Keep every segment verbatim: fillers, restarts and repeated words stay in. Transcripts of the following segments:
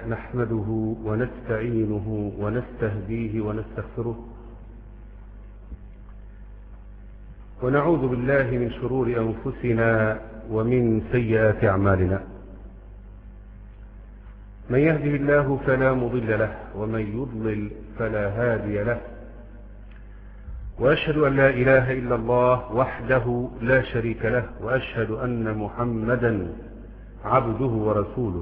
نحمده ونستعينه ونستهديه ونستغفره ونعوذ بالله من شرور أنفسنا ومن سيئات أعمالنا. من يهده الله فلا مضل له ومن يضلل فلا هادي له، وأشهد أن لا إله إلا الله وحده لا شريك له، وأشهد أن محمدا عبده ورسوله.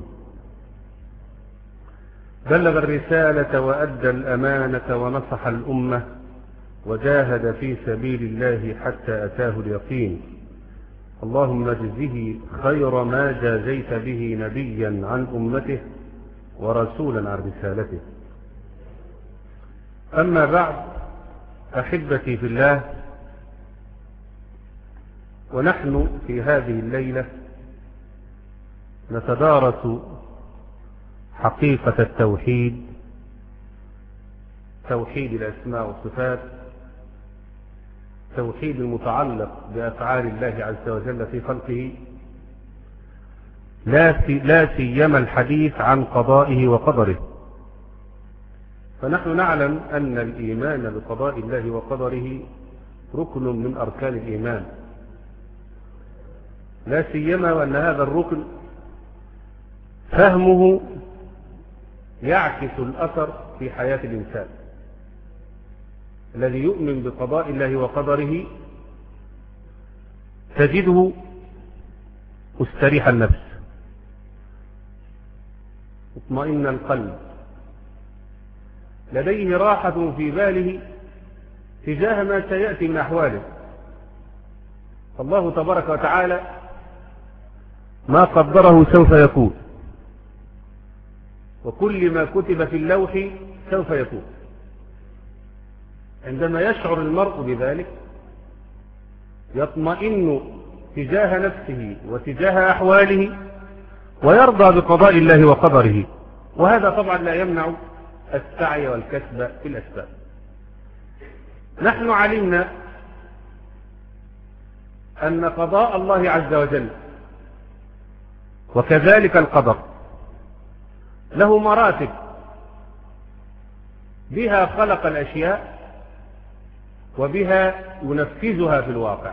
بلغ الرسالة وأدى الأمانة ونصح الأمة وجاهد في سبيل الله حتى أتاه اليقين. اللهم اجزه خير ما جازيت به نبيا عن أمته ورسولا عن رسالته. أما بعد، أحبتي في الله، ونحن في هذه الليلة نتدارس حقيقة التوحيد، توحيد الأسماء والصفات، توحيد المتعلق بأفعال الله عز وجل في خلقه، لا سيما الحديث عن قضائه وقدره. فنحن نعلم أن الإيمان بقضاء الله وقدره ركن من أركان الإيمان، لا سيما وأن هذا الركن فهمه يعكس الأثر في حياة الإنسان. الذي يؤمن بقضاء الله وقدره تجده مستريح النفس، مطمئن القلب، لديه راحة في باله تجاه ما سيأتي من أحواله. الله تبارك وتعالى ما قدره سوف يكون، وكل ما كتب في اللوح سوف يكون. عندما يشعر المرء بذلك يطمئن تجاه نفسه وتجاه أحواله ويرضى بقضاء الله وقدره، وهذا طبعا لا يمنع السعي والكسب في الأسباب. نحن علمنا أن قضاء الله عز وجل وكذلك القدر له مراتب بها خلق الأشياء وبها ينفذها في الواقع.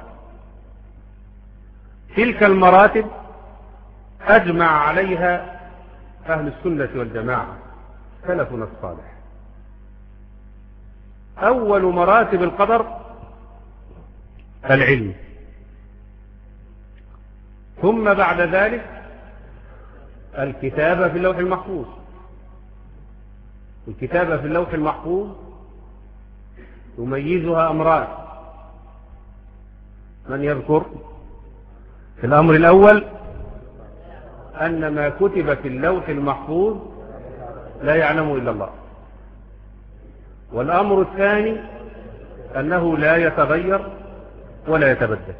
تلك المراتب أجمع عليها أهل السنة والجماعة سلفنا الصالح. أول مراتب القدر العلم، ثم بعد ذلك الكتابة في اللوح المحفوظ. الكتابة في اللوح المحفوظ يميزها أمران. من يذكر؟ في الأمر الأول أن ما كتب في اللوح المحفوظ لا يعلم إلا الله، والأمر الثاني أنه لا يتغير ولا يتبدل.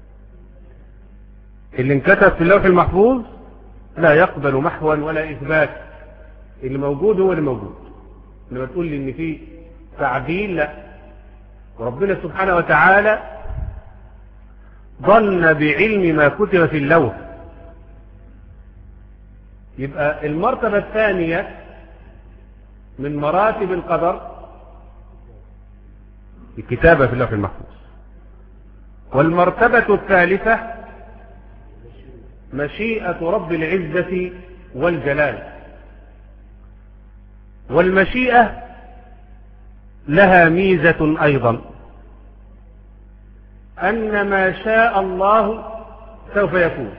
اللي انكتب في اللوح المحفوظ لا يقبل محوا ولا إثبات، اللي موجود هو اللي موجود. لما تقول لي إن في تعديل، لا، وربنا سبحانه وتعالى ظن بعلم ما كتب في اللوح. يبقى المرتبة الثانية من مراتب القدر الكتابة في اللوح المحفوظ، والمرتبة الثالثة مشيئة رب العزة والجلال. والمشيئة لها ميزة أيضا، أن ما شاء الله سوف يكون،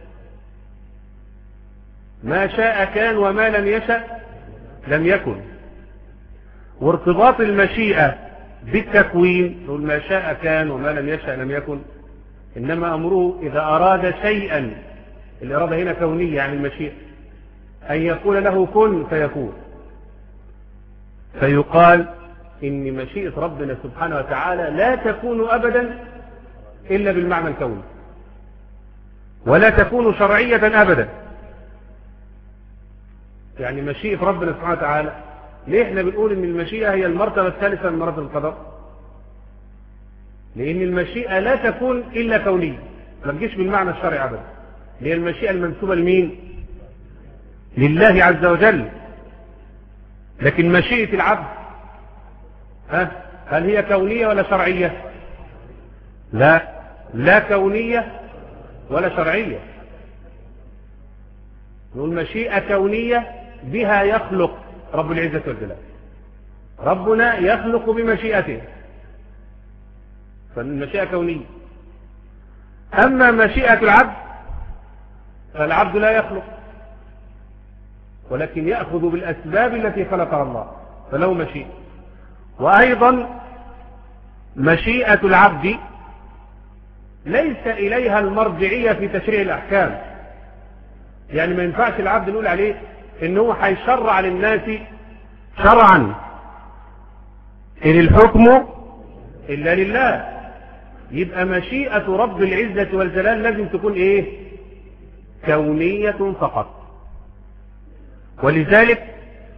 ما شاء كان وما لم يشأ لم يكن. وارتباط المشيئة بالتكوين، نقول ما شاء كان وما لم يشأ لم يكن، إنما أمره إذا أراد شيئا، الإرادة هنا كونية عن المشيئة، أن يقول له كن فيكون. فيقال إن مشيئة ربنا سبحانه وتعالى لا تكون أبدا إلا بالمعنى الكوني، ولا تكون شرعية أبدا. يعني مشيئة ربنا سبحانه وتعالى، ليه احنا بنقول ان المشيئة هي المرتبة الثالثة من مراتب القدر؟ لأن المشيئة لا تكون إلا كونية، ما تجيش بالمعنى الشرعي أبدا. هي المشيئة المنسوبة لمين؟ لله عز وجل. لكن مشيئة العبد ها هل هي كونية ولا شرعية؟ لا، لا كونية ولا شرعية. نقول مشيئة كونية بها يخلق رب العزة والجلال، ربنا يخلق بمشيئته، فالمشيئة كونية. أما مشيئة العبد فالعبد لا يخلق، ولكن يأخذ بالأسباب التي خلقها الله، فله مشيئة. وأيضا مشيئة العبد ليس إليها المرجعية في تشريع الأحكام، يعني ما ينفعش العبد نقول عليه إن هو هيشرع للناس شرعا إن الحكم إلا لله. يبقى مشيئة رب العزة والجلال لازم تكون إيه؟ كونية فقط. ولذلك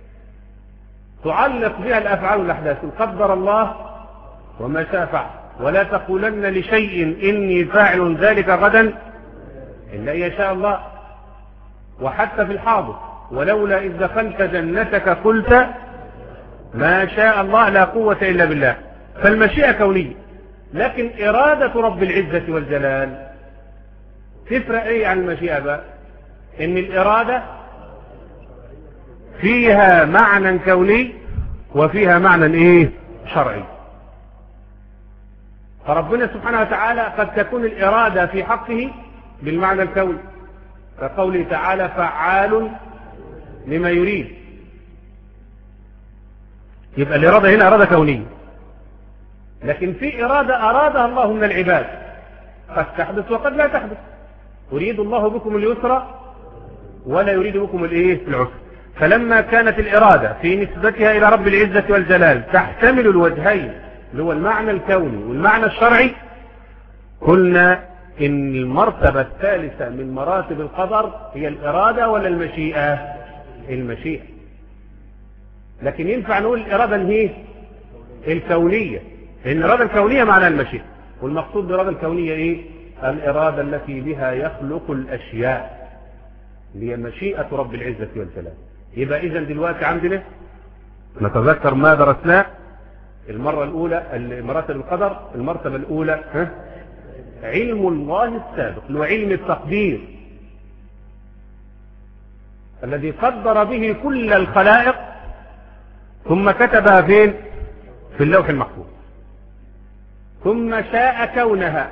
تعلق بها الأفعال والأحداث، قدر الله وما شاء فعل، ولا تقولن لشيء إني فاعل ذلك غدا إلا إن يشاء الله. وحتى في الحاضر ولولا إذ دخلت جنتك قلت ما شاء الله لا قوة إلا بالله. فالمشيئة كونية، لكن إرادة رب العزة والجلال تفرق إيه عن المشيئة بقى؟ إن الإرادة فيها معنى كوني وفيها معنى إيه؟ شرعي. فربنا سبحانه وتعالى قد تكون الإرادة في حقه بالمعنى الكوني، كقوله تعالى فعال لما يريد. يبقى الإرادة هنا إرادة كونية. لكن في إرادة أرادها الله من العباد، قد تحدث وقد لا تحدث. يريد الله بكم اليسر ولا يريد بكم الإيه؟ العسر. فلما كانت الإرادة في نسبتها إلى رب العزة والجلال تحتمل الوجهين اللي هو المعنى الكوني والمعنى الشرعي، قلنا إن المرتبة الثالثة من مراتب القدر هي الإرادة ولا المشيئة؟ المشيئة. لكن ينفع نقول الإرادة هي الكونية، لأن الإرادة الكونية معنى المشيئة، والمقصود بالإرادة الكونية إيه؟ الإرادة التي بها يخلق الأشياء، اللي هي مشيئة رب العزة والجلال. يبقى إذن دلوقتي عندنا نتذكر ما درسناه المرة الأولى مراتب القدر. المرتبة الأولى ها؟ علم الله السابق، اللي هو علم التقدير الذي قدر به كل الخلائق ثم كتبها فين؟ في اللوح المحفوظ، ثم شاء كونها،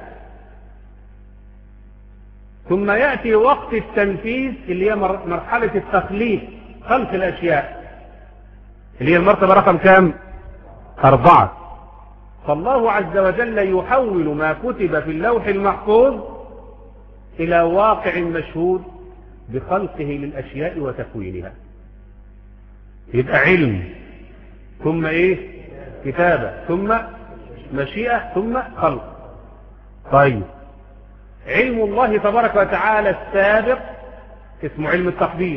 ثم يأتي وقت التنفيذ اللي هي مرحلة التخليق، خلق الأشياء، اللي هي المرتبة رقم كام؟ أربعة. فالله عز وجل يحول ما كتب في اللوح المحفوظ إلى واقع مشهود بخلقه للأشياء وتكوينها. يبقى علم ثم إيه؟ كتابة ثم مشيئة ثم خلق. طيب علم الله تبارك وتعالى السابق اسمه علم التقدير.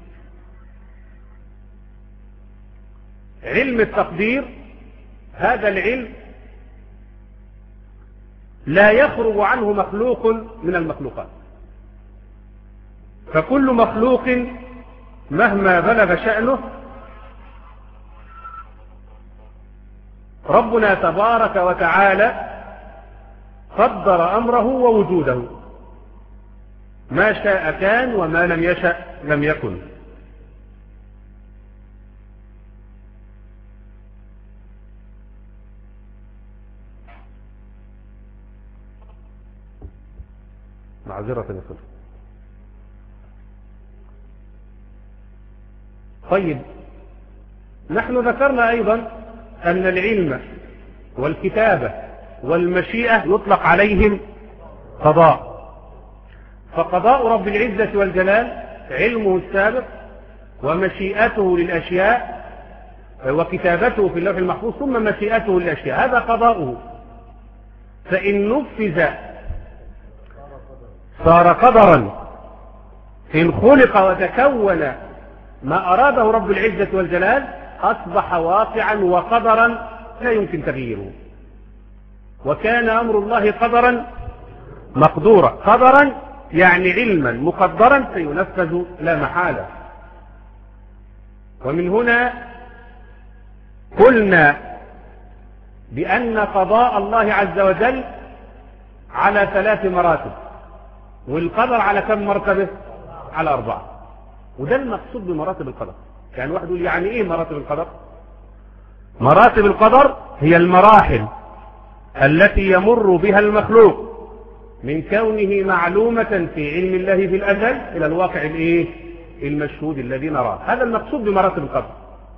علم التقدير هذا العلم لا يخرج عنه مخلوق من المخلوقات، فكل مخلوق مهما بلغ شأنه ربنا تبارك وتعالى قدر أمره ووجوده، ما شاء كان وما لم يشأ لم يكن. معذرة يصل. طيب نحن ذكرنا أيضا أن العلم والكتابة والمشيئة يطلق عليهم قضاء. فقضاء رب العزة والجلال علمه السابق ومشيئته للأشياء وكتابته في اللوح المحفوظ ثم مشيئته للأشياء، هذا قضاؤه. فإن نفذ صار قدرا، إن خلق وتكون ما أراده رب العزة والجلال أصبح واقعا وقدرا لا يمكن تغييره. وكان أمر الله قدرا مقدورا. قدرا يعني علما مقدرا سينفذ لا محالة. ومن هنا قلنا بأن قضاء الله عز وجل على ثلاث مراتب، والقدر على كم مرتبة؟ على أربعة. وده المقصود بمراتب القدر. يعني واحد يقول يعني إيه مراتب القدر؟ مراتب القدر هي المراحل التي يمر بها المخلوق من كونه معلومة في علم الله في الأزل إلى الواقع الإيه؟ المشهود الذي نراه. هذا المقصود بمراتب القدر.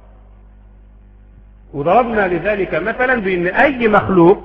وضربنا لذلك مثلا بأن أي مخلوق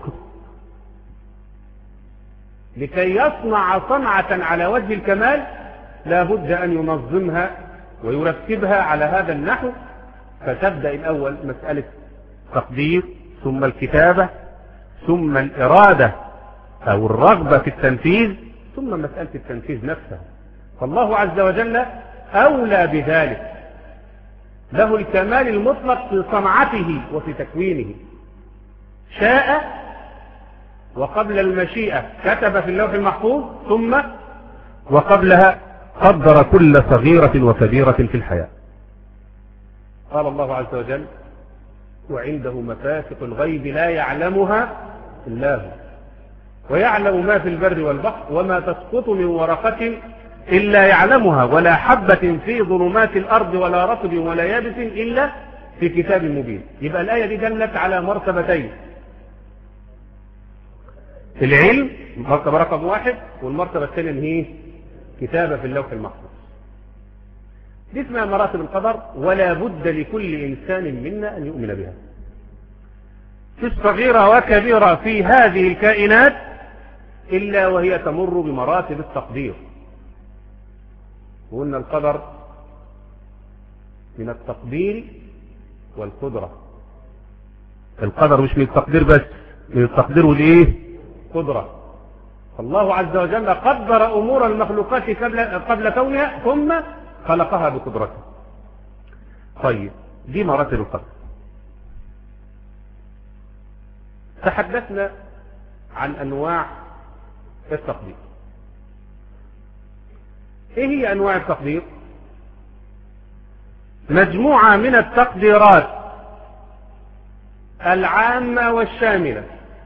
لكي يصنع صنعة على وجه الكمال لا بد أن ينظمها ويرتبها على هذا النحو. فتبدأ الأول مسألة تقدير، ثم الكتابة، ثم الإرادة أو الرغبة في التنفيذ، ثم مسألة التنفيذ نفسها. فالله عز وجل أولى بذلك، له الكمال المطلق في صنعته وفي تكوينه. شاء وقبل المشيئة كتب في اللوح المحفوظ، ثم وقبلها قدر كل صغيرة وكبيرة في الحياة. قال الله عز وجل: وعنده مفاتح الغيب لا يعلمها إلا هو ويعلم ما في البر والبحر وما تسقط من ورقة إلا يعلمها ولا حبة في ظلمات الأرض ولا رطب ولا يابس إلا في كتاب مبين. يبقى الآية دي دلت على مرتبتين: العلم مرتبة رقم واحد، والمرتبة الثانية هي كتابة في اللوح المحفوظ. دي اسمها مراتب القدر، ولا بد لكل إنسان منا أن يؤمن بها. في الصغيرة وكبيرة في هذه الكائنات إلا وهي تمر بمراتب التقدير. وقلنا القدر من التقدير والقدرة. القدر مش من التقدير بس، من التقدير والإيه؟ قدرة. الله عز وجل قدر أمور المخلوقات قبل, قبل كونها ثم خلقها بقدرته. طيب، دي مراتب القدر. تحدثنا عن أنواع التقدير. ايه هي انواع التقدير؟ مجموعة من التقديرات العامة والشاملة،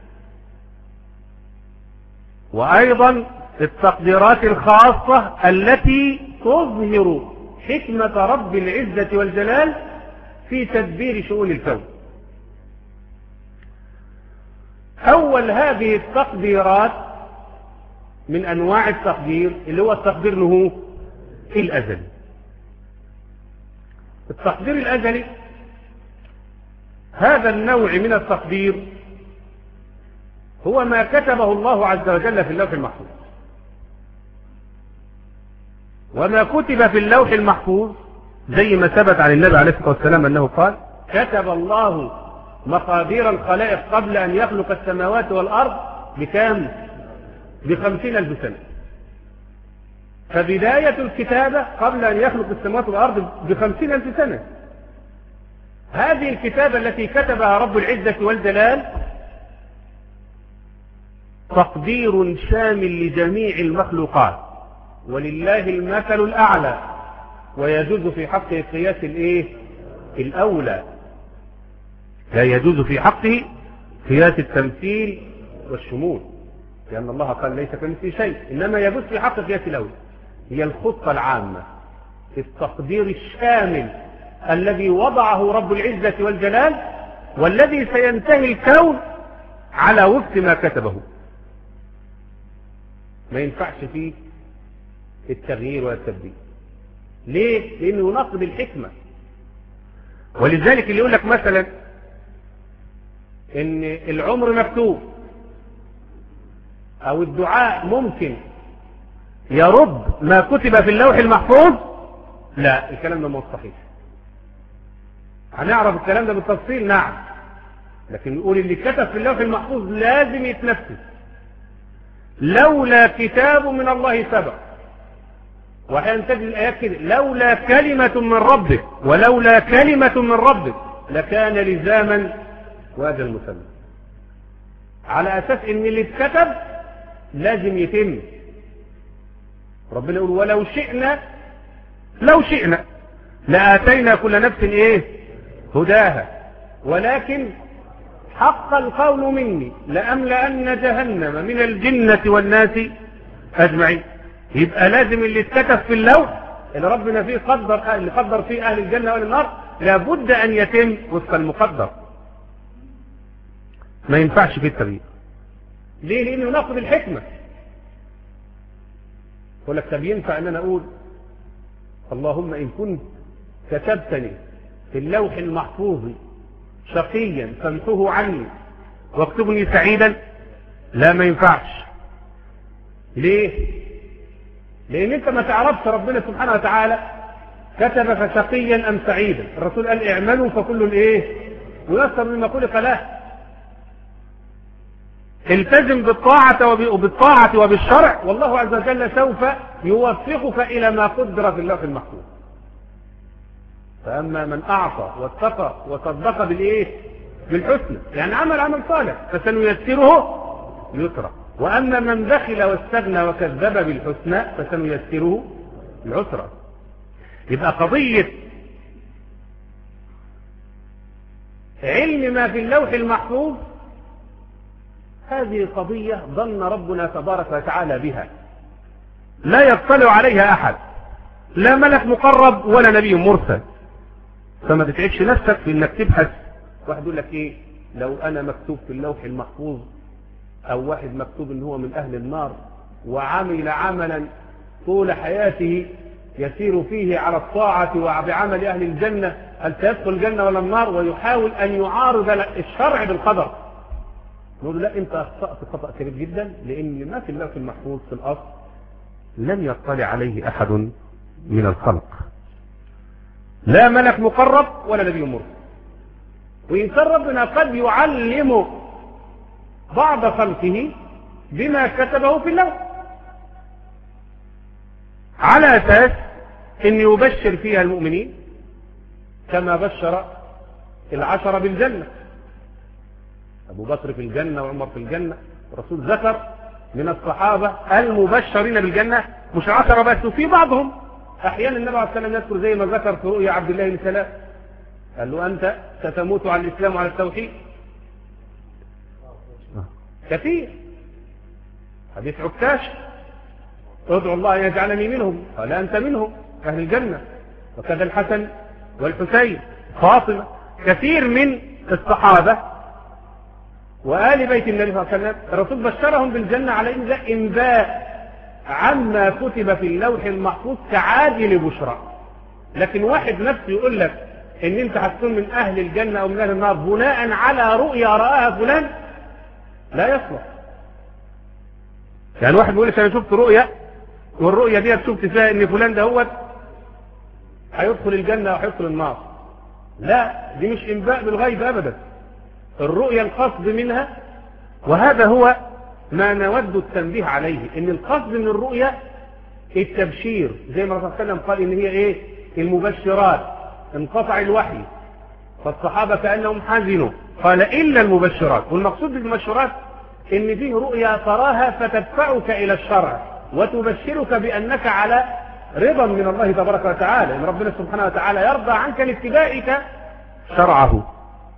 وايضا التقديرات الخاصة التي تظهر حكمة رب العزة والجلال في تدبير شؤون الكون. اول هذه التقديرات من انواع التقدير اللي هو التقدير له الازلي. التقدير الازلي هذا النوع من التقدير هو ما كتبه الله عز وجل في اللوح المحفوظ. وما كتب في اللوح المحفوظ زي ما ثبت عن النبي عليه الصلاة والسلام أنه قال: كتب الله مقادير الخلائق قبل أن يخلق السماوات والأرض بكام؟ بخمسين ألف سنة. فبداية الكتابة قبل أن يخلق السماوات والأرض بخمسين ألف سنة. هذه الكتابة التي كتبها رب العزة والجلال تقدير شامل لجميع المخلوقات، ولله المثل الأعلى، ويجوز في حقه قياس الإيه؟ الأولى. لا يجوز في حقه قياس التمثيل والشمول، لأن الله قال ليس كمثله شيء، إنما يجوز في حق قياس الأولى. هي الخطة العامة، التقدير الشامل الذي وضعه رب العزة والجلال، والذي سينتهي الكون على وفق ما كتبه. ما ينفعش فيه التغيير والتبديل. ليه؟ لأنه يناقض الحكمة. ولذلك اللي يقول لك مثلا إن العمر مكتوب أو الدعاء ممكن يرد ما كتب في اللوح المحفوظ، لا، الكلام ده مش صحيح. هنعرف الكلام ده بالتفصيل، نعم، لكن نقول اللي كتب في اللوح المحفوظ لازم يتنفذ. لولا كتاب من الله سبق، وأحيانا تجد الآيات كده: لولا كلمة من ربك، ولولا كلمة من ربك لكان لزاما وأجل مسمى. على أساس إن اللي اتكتب لازم يتم. ربنا يقول: ولو شئنا لو شئنا لآتينا كل نفس إيه؟ هداها. ولكن حق القول مني لأملأن جهنم من الجنة والناس أجمعين. يبقى لازم اللي اتكتب في اللوح اللي ربنا فيه قدر اللي قدر فيه أهل الجنة وأهل النار لابد أن يتم وفق المقدر، ما ينفعش في التغيير. ليه؟ لأنه ناخذ الحكمة. يقول لك طب ينفع أن أنا أقول اللهم إن كنت كتبتني في اللوح المحفوظ شقيا فامحوه عني واكتبني سعيدا؟ لا، ما ينفعش. ليه؟ لأن أنت ما تعرفش ربنا سبحانه وتعالى كتب فشقيا أم سعيدا. الرسول قال اعملوا فكل الايه ويسر مما خلق له. التزم بالطاعة وبالطاعة وبالشرع، والله عز وجل سوف يوفقك إلى ما قدر في اللوح المحفوظ. فأما من أعطى واتقى وصدق بالإيه بالحسنى، يعني عمل عمل صالح، فسنيسره يسرا. وأما من بخل واستغنى وكذب بالحسنى فسنيسره العسرى. يبقى قضية علم ما في اللوح المحفوظ هذه قضية ظن ربنا تبارك وتعالى بها، لا يطلع عليها أحد، لا ملك مقرب ولا نبي مرسل. فما تتعبش نفسك في انك تبحث. واحد يقول لك ايه لو انا مكتوب في اللوح المحفوظ او واحد مكتوب ان هو من اهل النار وعمل عملا طول حياته يسير فيه على الطاعة وبعمل اهل الجنة، هل سيدخل الجنة ولا النار؟ ويحاول ان يعارض الشرع بالقدر. نقول لا، انت اخطأت خطأ كبير جدا، لان ما في اللوح المحفوظ في الاصل لم يطلع عليه احد من الخلق، لا ملك مقرب ولا نبي مرسل. وإن كان ربنا قد يعلم بعض خلقه بما كتبه في اللوح على أساس أن يبشر فيها المؤمنين كما بشر العشرة بالجنة، أبو بكر في الجنة وعمر في الجنة. الرسول ذكر من الصحابة المبشرين بالجنة مش عشرة بس، وفي بعضهم أحيانا النبي عليه الصلاة والسلام يذكر زي ما ذكر في رؤيا عبد الله بن سلام، قال له أنت ستموت على الإسلام وعلى التوحيد. كثير. حديث عكاش ادعو الله أن يجعلني منهم، قال أنت منهم أهل الجنة. وكذا الحسن والحسين فاطمة، كثير من الصحابة وآل بيت النبي صلى الله عليه وسلم الرسول بشرهم بالجنة على إن ذا إنباء عما كتب في اللوح المحفوظ كعاجل بشرى. لكن واحد نفسه يقول لك ان انت هتكون من اهل الجنة او من اهل النار بناء على رؤيا رآها فلان، لا يصلح. يعني واحد بيقول لك انا شفت رؤيا والرؤيا دي شفت فيها ان فلان ده هو هيدخل الجنة وهيدخل النار، لا، دي مش انباء بالغيب ابدا. الرؤيا القصد منها، وهذا هو ما نود التنبيه عليه، ان القصد من الرؤيا التبشير، زي ما الرسول صلى الله عليه وسلم قال ان هي ايه المبشرات. انقطع الوحي فالصحابة كأنهم حزنوا، قال إلا المبشرات. والمقصود بالمبشرات ان فيه رؤيا تراها فتدفعك الى الشرع وتبشرك بانك على رضا من الله تبارك وتعالى، ان ربنا سبحانه وتعالى يرضى عنك لاتباعك شرعه.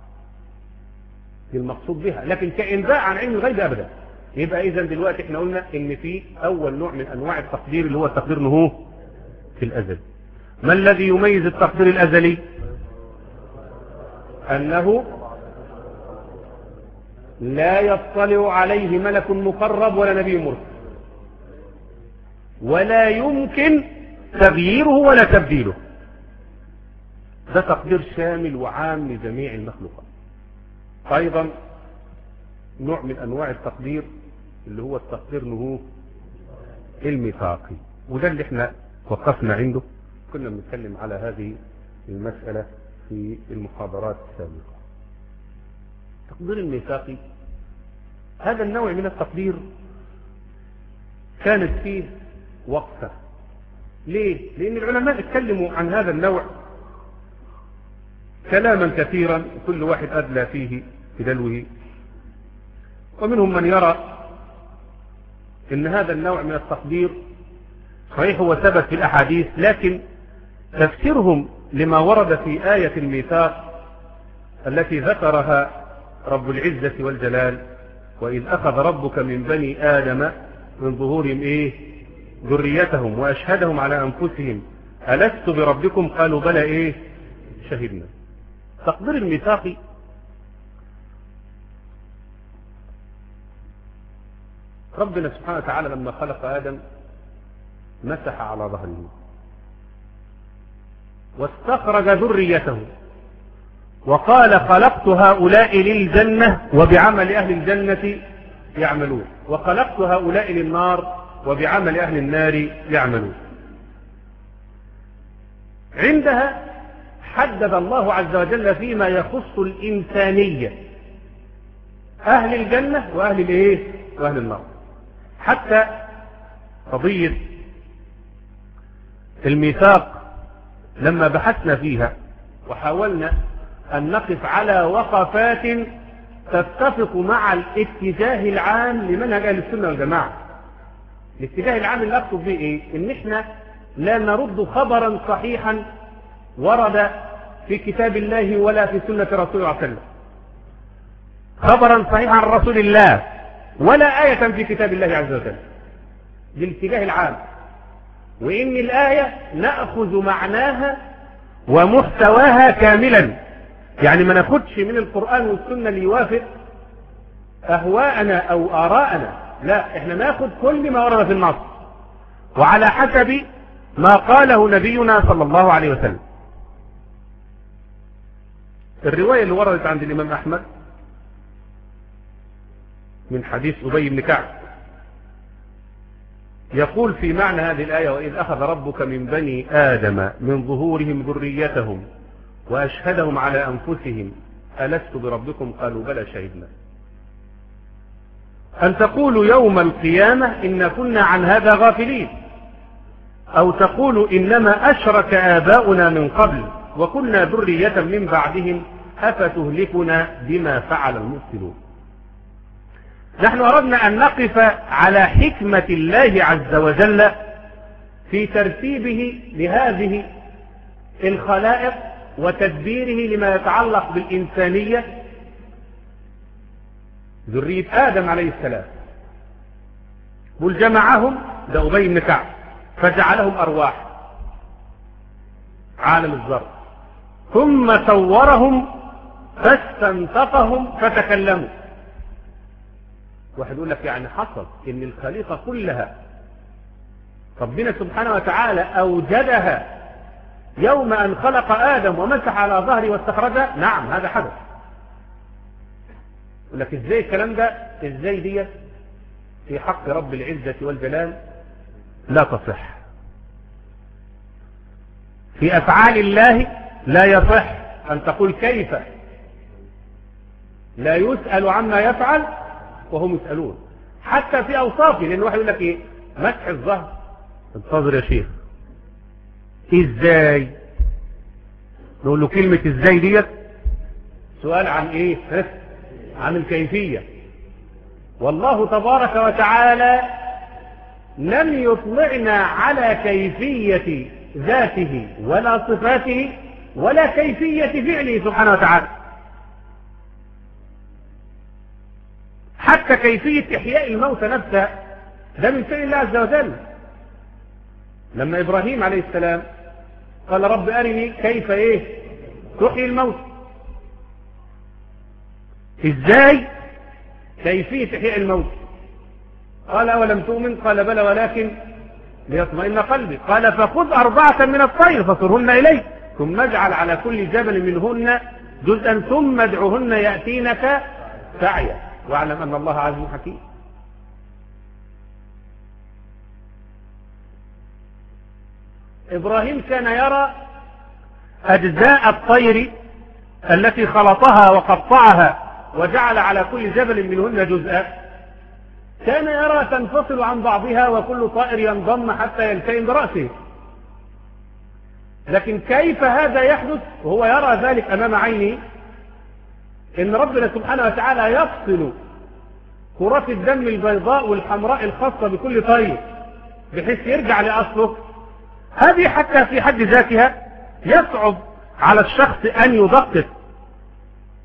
دي المقصود بها، لكن كإنباء عن علم الغيب ابدا. يبقى اذا دلوقتي احنا قلنا ان في اول نوع من انواع التقدير اللي هو التقدير نهو في الازل. ما الذي يميز التقدير الازلي؟ انه لا يطلع عليه ملك مقرب ولا نبي مرسل، ولا يمكن تغييره ولا تبديله. ده تقدير شامل وعام لجميع المخلوقات. ايضا نوع من انواع التقدير اللي هو التقدير نهو الميثاقي، وده اللي احنا وقفنا عنده، كنا بنتكلم على هذه المسألة في المحاضرات السابقة. التقدير الميثاقي هذا النوع من التقدير كانت فيه وقفة. ليه؟ لأن العلماء اتكلموا عن هذا النوع كلاما كثيرا، كل واحد أدلى فيه بدلوه. ومنهم من يرى ان هذا النوع من التقدير صحيح هو ثبت في الأحاديث، لكن تفسيرهم لما ورد في آية الميثاق التي ذكرها رب العزة والجلال: وإذ أخذ ربك من بني آدم من ظهورهم إيه؟ ذريتهم وأشهدهم على أنفسهم ألست بربكم؟ قالوا بلى إيه؟ شهدنا. تقدير الميثاق ربنا سبحانه وتعالى لما خلق آدم مسح على ظهره واستخرج ذريته وقال: خلقت هؤلاء للجنة وبعمل أهل الجنة يعملون، وخلقت هؤلاء للنار وبعمل أهل النار يعملون. عندها حدد الله عز وجل فيما يخص الإنسانية أهل الجنة وأهل الإيه؟ وأهل النار. حتى قضية الميثاق لما بحثنا فيها وحاولنا أن نقف على وقفات تتفق مع الاتجاه العام لمنهج أهل السنة والجماعة. الاتجاه العام اللي أقصد به إيه؟ إن إحنا لا نرد خبرا صحيحا ورد في كتاب الله ولا في سنة رسول الله صلى الله عليه وسلم، خبرا صحيحا عن رسول الله ولا آية في كتاب الله عز وجل. دي الاتجاه العام، وإن الآية نأخذ معناها ومحتواها كاملا، يعني ما ناخدش من القرآن والسنة اللي يوافق أهواءنا أو آراءنا، لا، احنا ناخد كل ما ورد في النص وعلى حسب ما قاله نبينا صلى الله عليه وسلم. الرواية اللي وردت عند الإمام أحمد من حديث أبي بن كعب يقول في معنى هذه الآية: وإذ أخذ ربك من بني آدم من ظهورهم ذريتهم وأشهدهم على أنفسهم ألست بربكم؟ قالوا بلى شهدنا. أن تقولوا يوم القيامة إن كنا عن هذا غافلين، أو تقولوا إنما أشرك آباؤنا من قبل وكنا ذرية من بعدهم أفتهلكنا بما فعل المفسدون. نحن أردنا أن نقف على حكمة الله عز وجل في ترتيبه لهذه الخلائق وتدبيره لما يتعلق بالإنسانية ذرية آدم عليه السلام. والجمعهم ده أبي بن كعب فجعلهم أرواح عالم الذر، ثم صورهم فاستنطقهم فتكلموا. واحد يقول لك يعني حصل ان الخليقة كلها ربنا سبحانه وتعالى أوجدها يوم أن خلق آدم ومسح على ظهره واستخرجها؟ نعم، هذا حدث. يقول لك ازاي الكلام ده؟ ازاي دي في حق رب العزة والجلال لا تصح. في أفعال الله لا يصح أن تقول كيف، لا يسأل عما يفعل وهم يسألون. حتى في أوصافه، لأن واحد يقول لك إيه؟ مسح الظهر. انتظر يا شيخ، إزاي؟ نقول له كلمة إزاي ديت سؤال عن إيه؟ عن الكيفية. والله تبارك وتعالى لم يطلعنا على كيفية ذاته ولا صفاته ولا كيفية فعله سبحانه وتعالى. حتى كيفية إحياء الموتى نفسها ده من شأن الله عز وجل. لما إبراهيم عليه السلام قال: رب أرني كيف إيه تحيي الموت. إزاي كيفية إحياء الموت؟ قال: أولم تؤمن؟ قال: بلى ولكن ليطمئن قلبي. قال: فخذ أربعة من الطير فصرهن إليك ثم اجعل على كل جبل منهن جزءا ثم ادعهن يأتينك سعيا واعلم أن الله عزيز حكيم. إبراهيم كان يرى أجزاء الطير التي خلطها وقطعها وجعل على كل جبل منهن جزءا، كان يرى تنفصل عن بعضها وكل طائر ينضم حتى يلتئم برأسه. لكن كيف هذا يحدث وهو يرى ذلك أمام عينه؟ إن ربنا سبحانه وتعالى يفصل كرات الدم البيضاء والحمراء الخاصة بكل طير بحيث يرجع لأصله. هذه حتى في حد ذاتها يصعب على الشخص أن يدقق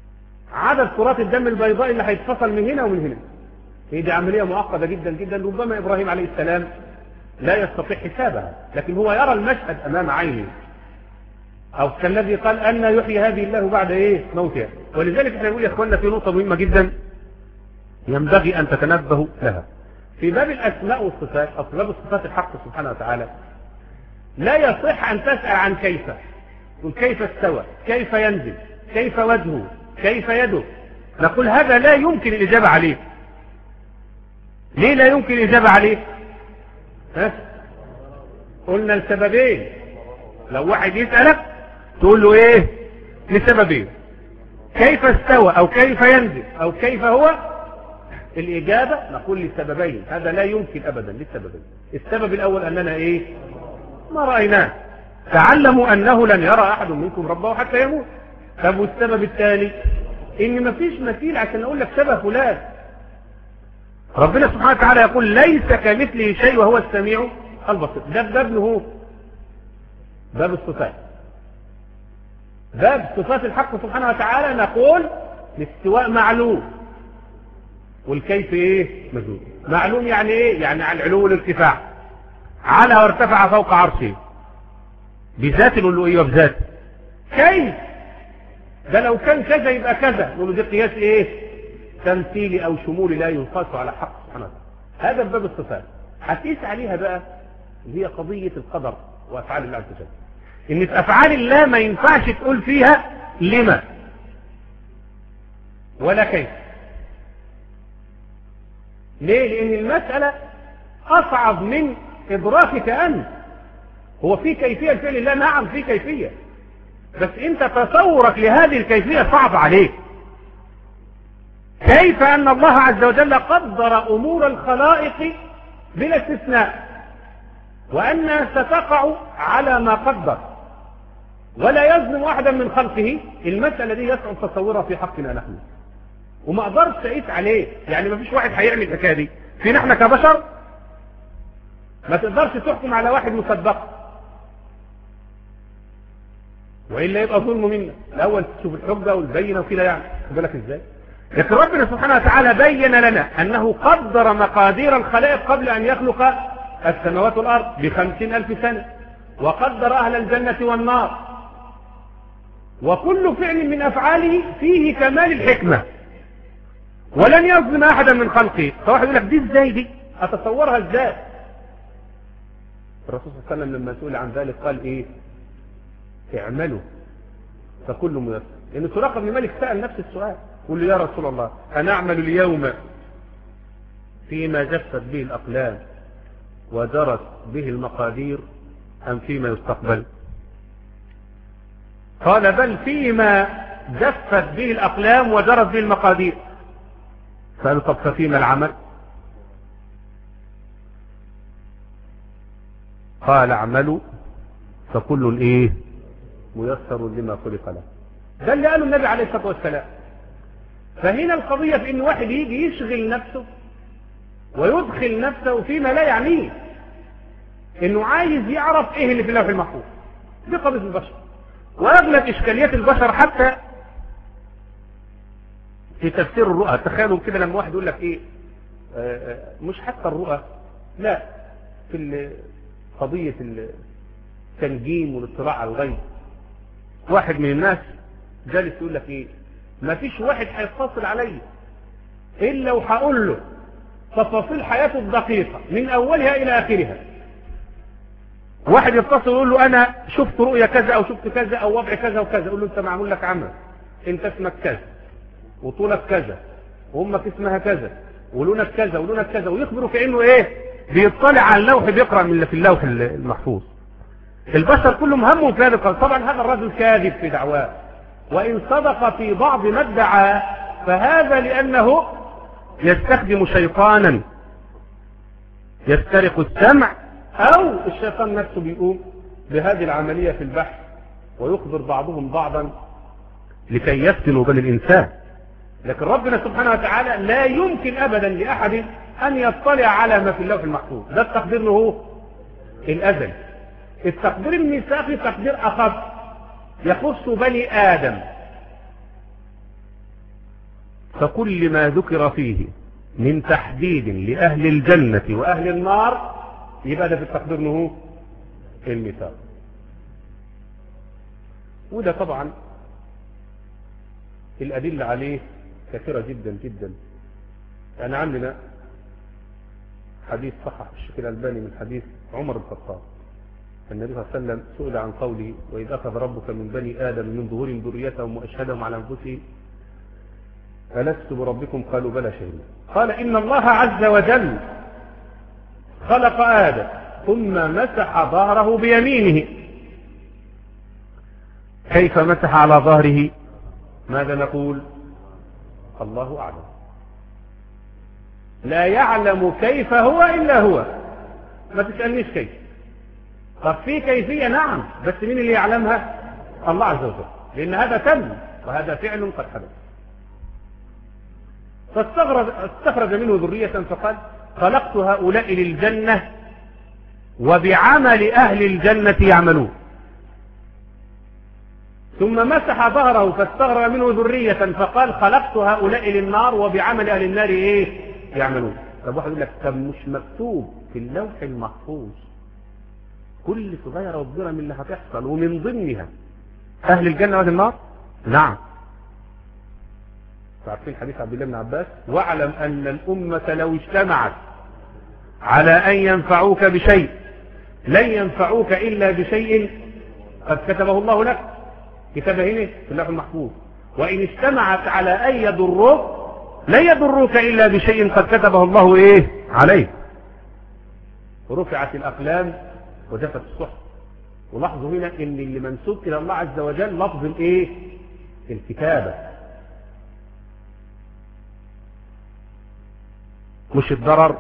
عدد كرات الدم البيضاء اللي هيتفصل من هنا ومن هنا. هي دي عملية معقدة جدا جدا، ربما إبراهيم عليه السلام لا يستطيع حسابها، لكن هو يرى المشهد أمام عينه. أو كالذي قال أن يحيي هذه الله بعد إيه موتها. ولذلك احنا نقول يا إخواننا في نقطة مهمة جدا ينبغي أن تتنبهوا لها في باب الأسماء والصفات أو في باب الصفات الحق سبحانه وتعالى. لا يصح أن تسأل عن كيف، تقول كيف استوى، كيف ينزل، كيف وجهه، كيف يده. نقول هذا لا يمكن الإجابة عليه. ليه لا يمكن الإجابة عليه؟ ها؟ قلنا لسببين. لو واحد يسألك تقول له ايه؟ لسببين، كيف استوى او كيف ينزل او كيف هو. الإجابة نقول لسببين، هذا لا يمكن أبدا للسببين. السبب الأول أننا ايه؟ ما رأيناه. تعلموا أنه لن يرى أحد منكم ربه حتى يموت. طب والسبب الثاني إن مفيش مثيل عشان أقول لك شبه فلان. ربنا سبحانه وتعالى يقول ليس كمثله شيء وهو السميع البصير. ده باب هو باب الصفات، باب صفات الحق سبحانه وتعالى. نقول الاستواء معلوم والكيف ايه مجهول. معلوم يعني ايه؟ يعني على العلو والارتفاع. على وارتفع فوق عرشه بذات الألوهية وبذات. كيف؟ ده لو كان كذا يبقى كذا، نقول ده قياس ايه؟ تمثيلي او شمولي لا ينقاس على حق سبحانه وتعالى. هذا باب الصفات. هتقيس عليها بقى هي قضية القدر وافعال الله عز وجل. ان في افعال الله ما ينفعش تقول فيها لما ولا كيف. ليه؟ لان المسألة اصعب من ادراكك انت. هو في كيفية لفعل الله؟ نعم في كيفية، بس انت تصورك لهذه الكيفية صعب عليك. كيف ان الله عز وجل قدر امور الخلائق بلا استثناء وانها ستقع على ما قدر ولا يظلم واحدا من خلقه. المسألة دي يصعب تصورها في حقنا نحن وما اقدرش تقيس عليه. يعني ما فيش واحد هيعمل الحكايه دي فينا احنا كبشر. ما تقدرش تحكم على واحد مسبقا والا يبقى ظلم منا. الاول تشوف الحجه والبينه وكده، يعني خد بالك ازاي. لكن ربنا سبحانه وتعالى بين لنا انه قدر مقادير الخلائق قبل ان يخلق السماوات والارض بخمسين الف سنه، وقدر اهل الجنه والنار، وكل فعل من افعاله فيه كمال الحكمه ولن يظلم احدا من خلقه. فواحد يقول لك دي ازاي، دي اتصورها ازاي؟ الرسول صلى الله عليه وسلم لما سئل عن ذلك قال ايه؟ اعملوا فكل ميسر. لان سراقة بن مالك سأل نفس السؤال، قل له يا رسول الله انا اعمل اليوم فيما جفت به الاقلام ودرت به المقادير ام فيما يستقبل؟ قال بل فيما جفت به الاقلام ودرت به المقادير. قالوا طب ففيما العمل؟ قال اعملوا فكل ايه ميسر لما خلق له. ده اللي قاله النبي عليه الصلاة والسلام. فهنا القضية في ان واحد يجي يشغل نفسه ويدخل نفسه فيما لا يعنيه، انه عايز يعرف ايه اللي في اللوح المحفوظ. دي قضية البشر واغلب اشكاليات البشر حتى في تفسير الرؤى. تخيلوا كده لما واحد يقول لك ايه آه مش حتى الرؤى، لا في قضية التنجيم والاطلاع على الغيب. واحد من الناس جالس يقول لك ايه ما فيش واحد هيتصل علي الا وهقول له تفاصيل حياته الدقيقة من اولها الى اخرها. واحد يتصل يقول له انا شفت رؤية كذا او شفت كذا او وضع كذا وكذا. يقول له انت معمول لك عمل، انت اسمك كذا وطولك كذا وامك اسمها كذا ولونك كذا ولونك كذا، ويخبره كأنه ايه بيطلع على اللوح بيقرأ من اللي في اللوح المحفوظ. البشر كلهم همهم في هذا القول. طبعا هذا الرجل كاذب في دعواه، وإن صدق في بعض ما ادعى فهذا لأنه يستخدم شيطانا يسترق السمع، أو الشيطان نفسه بيقوم بهذه العملية في البحث ويخبر بعضهم بعضا لكي يفتنوا بين الإنسان. لكن ربنا سبحانه وتعالى لا يمكن أبدا لأحد أن يطلع على ما في اللوح المحفوظ. ده التقدير هو الأزل. التقدير الميثاقي تقدير أخف يخص بني آدم. فكل ما ذكر فيه من تحديد لأهل الجنة وأهل النار يبقى ده في التقدير انه الميثاق. وده طبعا الأدلة عليه كثيرة جدا جدا. يعني عندنا حديث صحح الشيخ الألباني من حديث عمر بن الخطاب، النبي صلى الله عليه وسلم سئل عن قوله وإذ أخذ ربك من بني آدم من ظهورهم ذريتهم وأشهدهم على أنفسهم ألست بربكم قالوا بلى شهدنا. قال إن الله عز وجل خلق آدم ثم مسح ظهره بيمينه. كيف مسح على ظهره؟ ماذا نقول؟ الله أعلم، لا يعلم كيف هو إلا هو. ما تسألنيش كيف. طب في كيفية نعم، بس مين اللي يعلمها؟ الله عز وجل، لأن هذا تم وهذا فعل قد حدث. فاستخرج منه ذرية فقال خلقت هؤلاء للجنة وبعمل أهل الجنة يعملون. ثم مسح ظهره فاستخرج منه ذرية فقال خلقت هؤلاء للنار وبعمل أهل النار إيه يعملون. طب واحد يقول لك طب مش مكتوب في اللوح المحفوظ كل صغيرة وكبيرة من اللي هتحصل ومن ضمنها أهل الجنة وأهل النار؟ نعم. تعرفين حديث عبد الله بن عباس واعلم أن الأمة لو اجتمعت على أن ينفعوك بشيء لن ينفعوك إلا بشيء قد كتبه الله لك. كتابه هنا في اللوح المحفوظ. وإن اجتمعت على أن يضروك لن يضروك إلا بشيء قد كتبه الله إيه عليه. رفعت الأقلام وجفت الصحف. ولاحظوا هنا ان اللي منسوب الى الله عز وجل لفظ الايه الكتابة مش الضرر.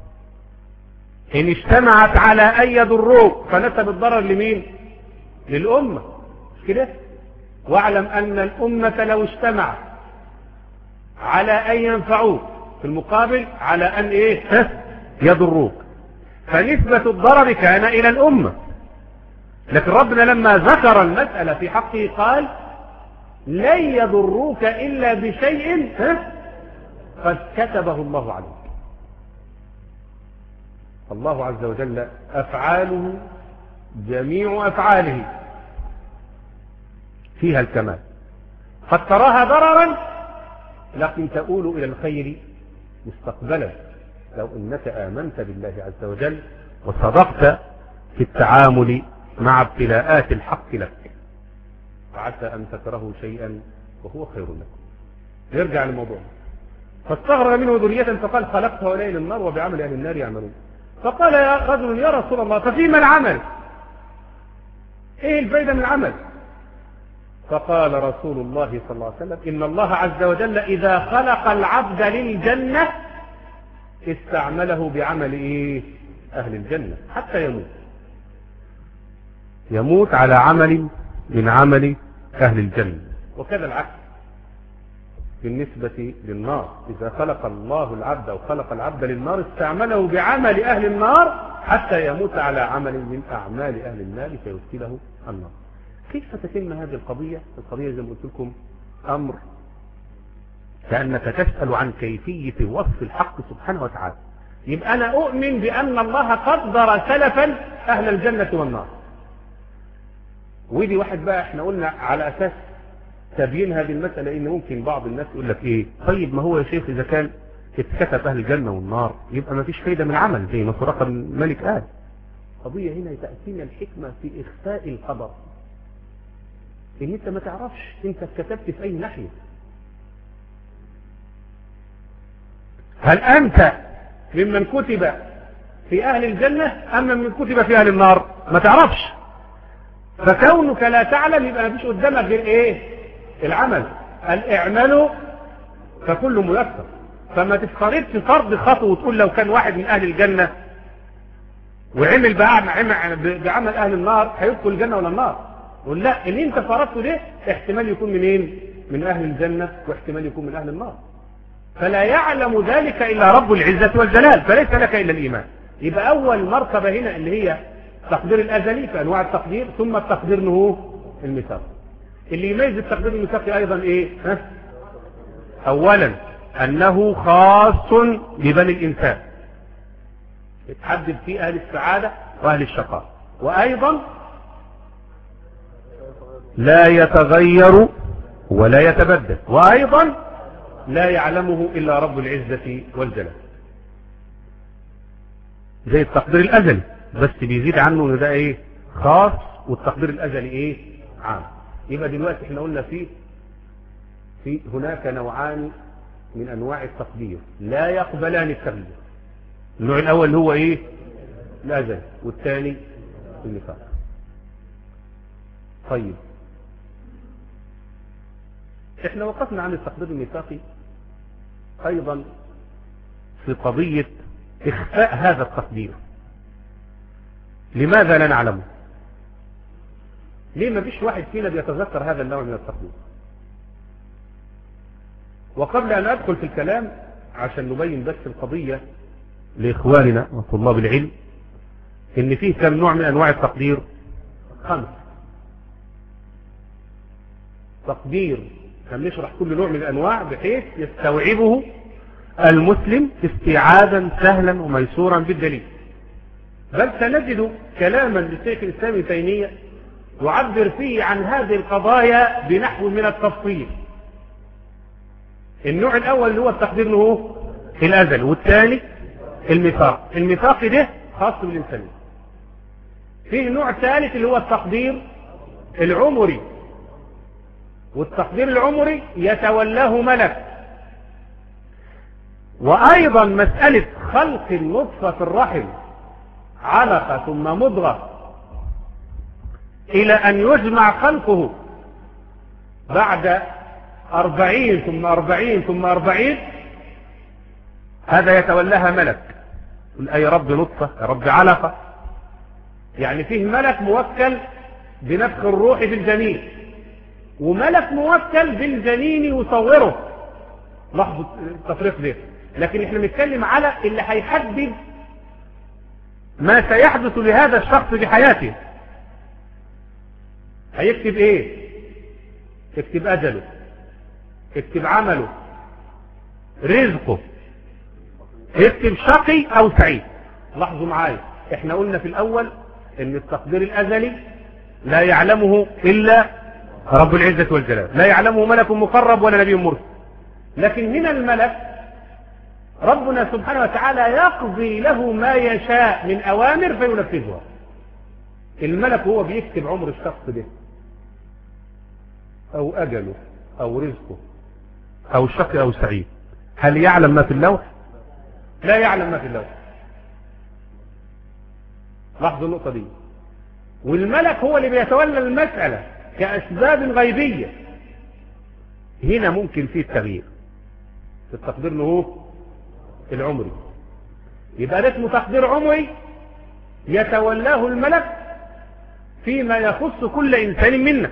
ان اجتمعت على ان يضروك فنسب الضرر لمين؟ للأمة مش كده؟ واعلم ان الأمة لو اجتمعت على ان ينفعوك في المقابل على ان ايه يضروك فنسبة الضرر كان الى الأمة. لكن ربنا لما ذكر المسألة في حقه قال لن يضروك إلا بشيء قد كتبه الله عليك. الله عز وجل أفعاله جميع أفعاله فيها الكمال. قد تراها ضررا لكن تؤول إلى الخير مستقبلا لو إنك آمنت بالله عز وجل وصدقت في التعامل مع ابتلاءات الحق لك. فعسى أن تكرهوا شيئا وهو خير لكم. نرجع للموضوع. فاستغرب منه ذرية فقال خلقت هؤلاء للنار وبعمل أهل النار يعملون. فقال يا رجل يا رسول الله ففيما العمل؟ ايه الفائدة من العمل؟ فقال رسول الله صلى الله عليه وسلم إن الله عز وجل إذا خلق العبد للجنة استعمله بعمل إيه؟ أهل الجنة حتى يموت. يموت على عمل من عمل أهل الجنة. وكذا العكس بالنسبة للنار. إذا خلق الله العبد أو خلق العبد للنار استعمله بعمل أهل النار حتى يموت على عمل من أعمال أهل النار فيدخله النار. كيف تتم هذه القضية؟ القضية زي ما قلت لكم أمر كأنك تسأل عن كيفية وصف الحق سبحانه وتعالى. يبقى أنا أؤمن بأن الله قدر سلفا أهل الجنة والنار. ودي واحد بقى احنا قلنا على أساس تبيين هذه المسألة إن ممكن بعض الناس يقول لك إيه طيب ما هو يا شيخ إذا كان اتكتب أهل الجنة والنار يبقى ما فيش فايدة من العمل زي ما سراقة الملك قال. قضية هنا تأتينا الحكمة في إخفاء الخبر إن أنت ما تعرفش أنت اتكتبت في أي ناحية. هل أنت ممن كتب في أهل الجنة أم ممن كتب في أهل النار؟ ما تعرفش. فكونك لا تعلم يبقى ما فيش قدامك غير إيه العمل. الإعمال فكل ميسر. فما تفترضش فرض خطوة وتقول لو كان واحد من أهل الجنة وعمل بعمل أهل النار هيدخل الجنة ولا النار. قل لا اللي انت فرضته ده احتمال يكون منين؟ من أهل الجنة واحتمال يكون من أهل النار. فلا يعلم ذلك إلا رب العزة والجلال فليس لك إلا الإيمان. يبقى أول مرتبة هنا اللي هي التقدير الأزلي في أنواع التقدير ثم التقدير نهو الميثاق. اللي يميز التقدير الميثاقي أيضا إيه؟ ها؟ اولا انه خاص ببني الانسان، يتحدد فيه اهل السعادة واهل الشقاء، وايضا لا يتغير ولا يتبدل، وايضا لا يعلمه الا رب العزة والجلال، زي التقدير الازلي بس بيزيد عنه ان ده ايه خاص، والتقدير الازلي ايه عام. يبقى دلوقتي احنا قلنا فيه في هناك نوعان من انواع التقدير لا يقبلان التغيير. النوع الاول اللي هو ايه الازلي، والثاني النفاق. طيب احنا وقفنا عن التقدير الميثاقي ايضا في قضية اخفاء هذا التقدير. لماذا لا نعلمه؟ ليه ما فيش واحد فينا بيتذكر هذا النوع من التقدير؟ وقبل ان ادخل في الكلام عشان نبين بس القضية لاخواننا وطلاب العلم، ان فيه كم نوع من انواع التقدير؟ خمس. تقدير هنشرح كل نوع من الانواع بحيث يستوعبه المسلم استيعابا سهلا وميسورا بالدليل. بل سنجد كلاما للشيخ الاسلام ابن تيمية يعبر فيه عن هذه القضايا بنحو من التفصيل. النوع الاول اللي هو التقدير اللي هو الازل، والثاني الميثاق. الميثاق ده خاص بالانسانية. فيه نوع ثالث اللي هو التقدير العمري، والتقدير العمري يتولاه ملك. وايضا مسألة خلق النطفة في الرحم علقة ثم مضغة الى ان يجمع خلقه بعد اربعين ثم اربعين ثم اربعين، هذا يتولاها ملك. يقول اي رب نطفة يا رب علقة، يعني فيه ملك موكل بنفخ الروح في الجنين، وملك موكل بالجنين يصوره. لاحظوا التفريق ده. لكن احنا بنتكلم على اللي هيحدد ما سيحدث لهذا الشخص في حياته. هيكتب ايه؟ يكتب اجله، يكتب عمله، رزقه، يكتب شقي او سعيد. لاحظوا معايا، احنا قلنا في الاول ان التقدير الازلي لا يعلمه الا رب العزة والجلال، لا يعلمه ملك مقرب ولا نبي مرسل. لكن هنا الملك ربنا سبحانه وتعالى يقضي له ما يشاء من اوامر فينفذها. الملك هو بيكتب عمر الشخص ده او اجله او رزقه او شقي او سعيد. هل يعلم ما في اللوح؟ لا يعلم ما في اللوح. لاحظوا النقطة دي. والملك هو اللي بيتولى المسألة كأسباب غيبية. هنا ممكن فيه التغيير في التقدير اللي هو العمري. يبقى ده اسمه تقدير عمري يتولاه الملك فيما يخص كل إنسان منا.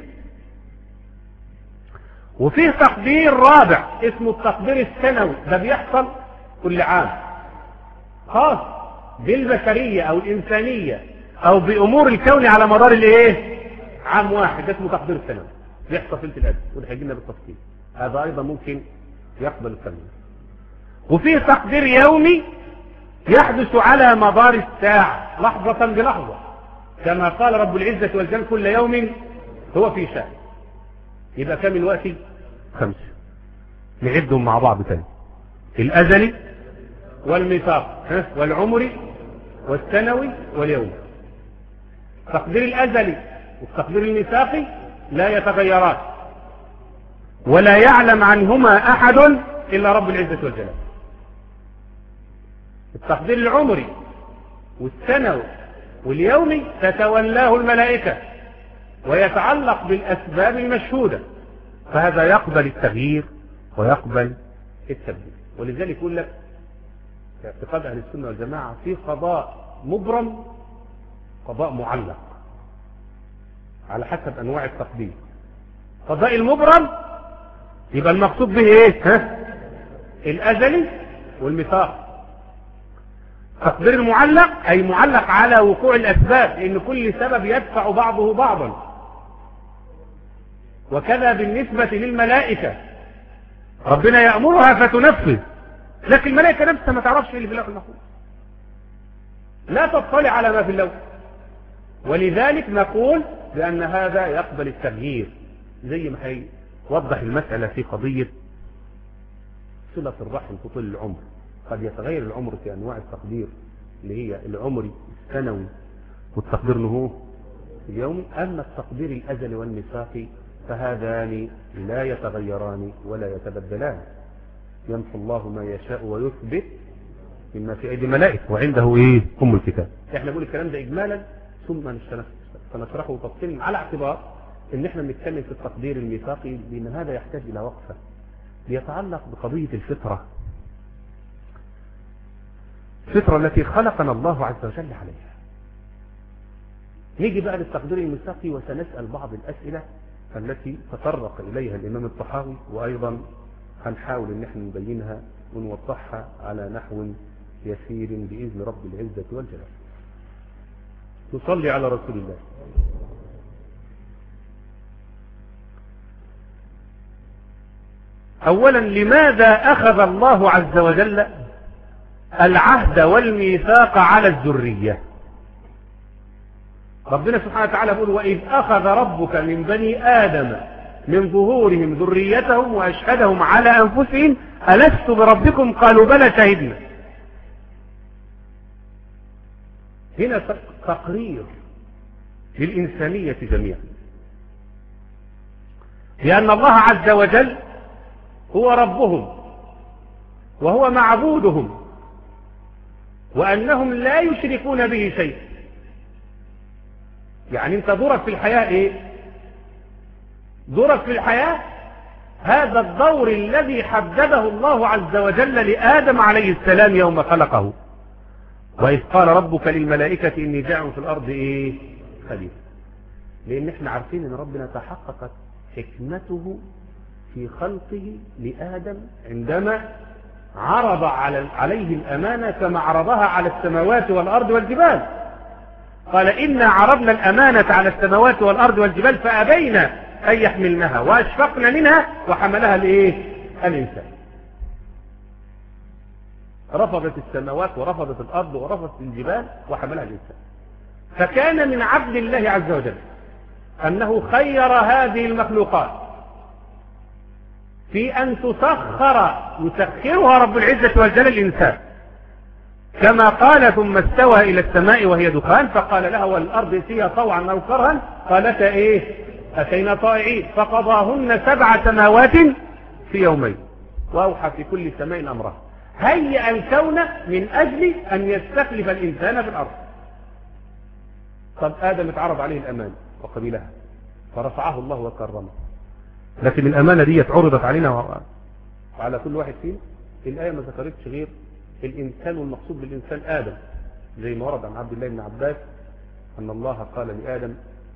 وفيه تقدير رابع اسمه التقدير السنوي، ده بيحصل كل عام، خاص بالبشرية أو الإنسانية أو بأمور الكون على مدار الايه عام واحد. ده اسمه تقدير السنوي، بيحصل في الأدب وده هيجينا بالتفصيل. هذا أيضا ممكن يقبل التنوين. وفيه تقدير يومي يحدث على مدار الساعة لحظة بلحظة، كما قال رب العزة والجلال كل يوم هو في شأن. يبقى كم الوقت؟ خمسة. نعدهم مع بعض تاني: الأزلي والميثاق والعمري والسنوي واليومي. التقدير الأزلي والتقدير الميثاقي لا يتغيران ولا يعلم عنهما أحد إلا رب العزة والجلال. التقدير العمري والسنوي واليومي تتولاه الملائكة ويتعلق بالأسباب المشهودة، فهذا يقبل التغيير ويقبل التبديل. ولذلك يقول لك في اعتقاد أهل السنة والجماعة في قضاء مبرم قضاء معلق على حسب أنواع التقدير. قضاء المبرم يبقى المقصود به ايه؟ ها؟ الأزلي والميثاق. تقدير المعلق أي معلق على وقوع الأسباب، لأن كل سبب يدفع بعضه بعضا. وكذا بالنسبة للملائكة ربنا يأمرها فتنفذ، لكن الملائكة نفسها ما تعرفش ايه اللي في اللوح المحفوظ، لا تطلع على ما في اللوح. ولذلك نقول بأن هذا يقبل التغيير، زي ما هيوضح المسألة في قضية صلة الرحم في طول العمر. قد يتغير العمر في أنواع التقدير اللي هي العمري السنوي والتقدير نهو اليومي، أما التقدير الأزلي والميثاقي فهذان لا يتغيران ولا يتبدلان. يمحو الله ما يشاء ويثبت مما في أيدي الملائكة وعنده إيه أم الكتاب. إحنا نقول الكلام ده إجمالا ثم سنشرحه تفصيلا على اعتبار إن إحنا بنتكلم في التقدير الميثاقي، لأن هذا يحتاج إلى وقفة يتعلق بقضية الفطرة، الفطرة التي خلقنا الله عز وجل عليها. نيجي بقى للتقدير الميثاقي وسنسأل بعض الأسئلة التي تطرق إليها الإمام الطحاوي، وأيضا هنحاول إن احنا نبينها ونوضحها على نحو يسير بإذن رب العزة والجلال. نصلي على رسول الله. أولا، لماذا أخذ الله عز وجل العهد والميثاق على الذرية؟ ربنا سبحانه وتعالى يقول: وإذ أخذ ربك من بني آدم من ظهورهم ذريتهم وأشهدهم على أنفسهم ألست بربكم قالوا بلى شهدنا. هنا تقرير للإنسانية جميعا، لأن الله عز وجل هو ربهم وهو معبودهم، وأنهم لا يشركون به شيء. يعني انت دورك في الحياة ايه؟ دورك في الحياة هذا الدور الذي حدده الله عز وجل لآدم عليه السلام يوم خلقه. وإذ قال ربك للملائكة إني جاعل في الأرض ايه؟ خليفة. لأن احنا عارفين ان ربنا تحققت حكمته في خلقه لآدم عندما عرض عليه الأمانة كما عرضها على السماوات والأرض والجبال. قال: إنا عرضنا الأمانة على السماوات والأرض والجبال فأبينا أن يحملنها وأشفقنا منها وحملها الإيه؟ الإنسان. رفضت السماوات ورفضت الأرض ورفضت الجبال وحملها الإنسان. فكان من عدل الله عز وجل أنه خير هذه المخلوقات في أن تسخر يسخرها رب العزة والجلال الإنسان، كما قال: ثم استوى إلى السماء وهي دخان فقال لها والأرض ائتيا طوعا أو كرها قالتا إيه؟ أتينا طائعين. فقضاهن سبع سماوات في يومين وأوحى في كل سماء أمرها. هيأ الكون من أجل أن يستخلف الإنسان في الأرض. طب آدم اتعرض عليه الأمان وقبلها فرفعه الله وكرمه، لكن الأمانة دي عرضت علينا وعلى كل واحد فينا. الآية ما ذكرتش غير الإنسان، والمقصود بالإنسان آدم، زي ما ورد عن عبد الله بن عباس أن الله قال لآدم: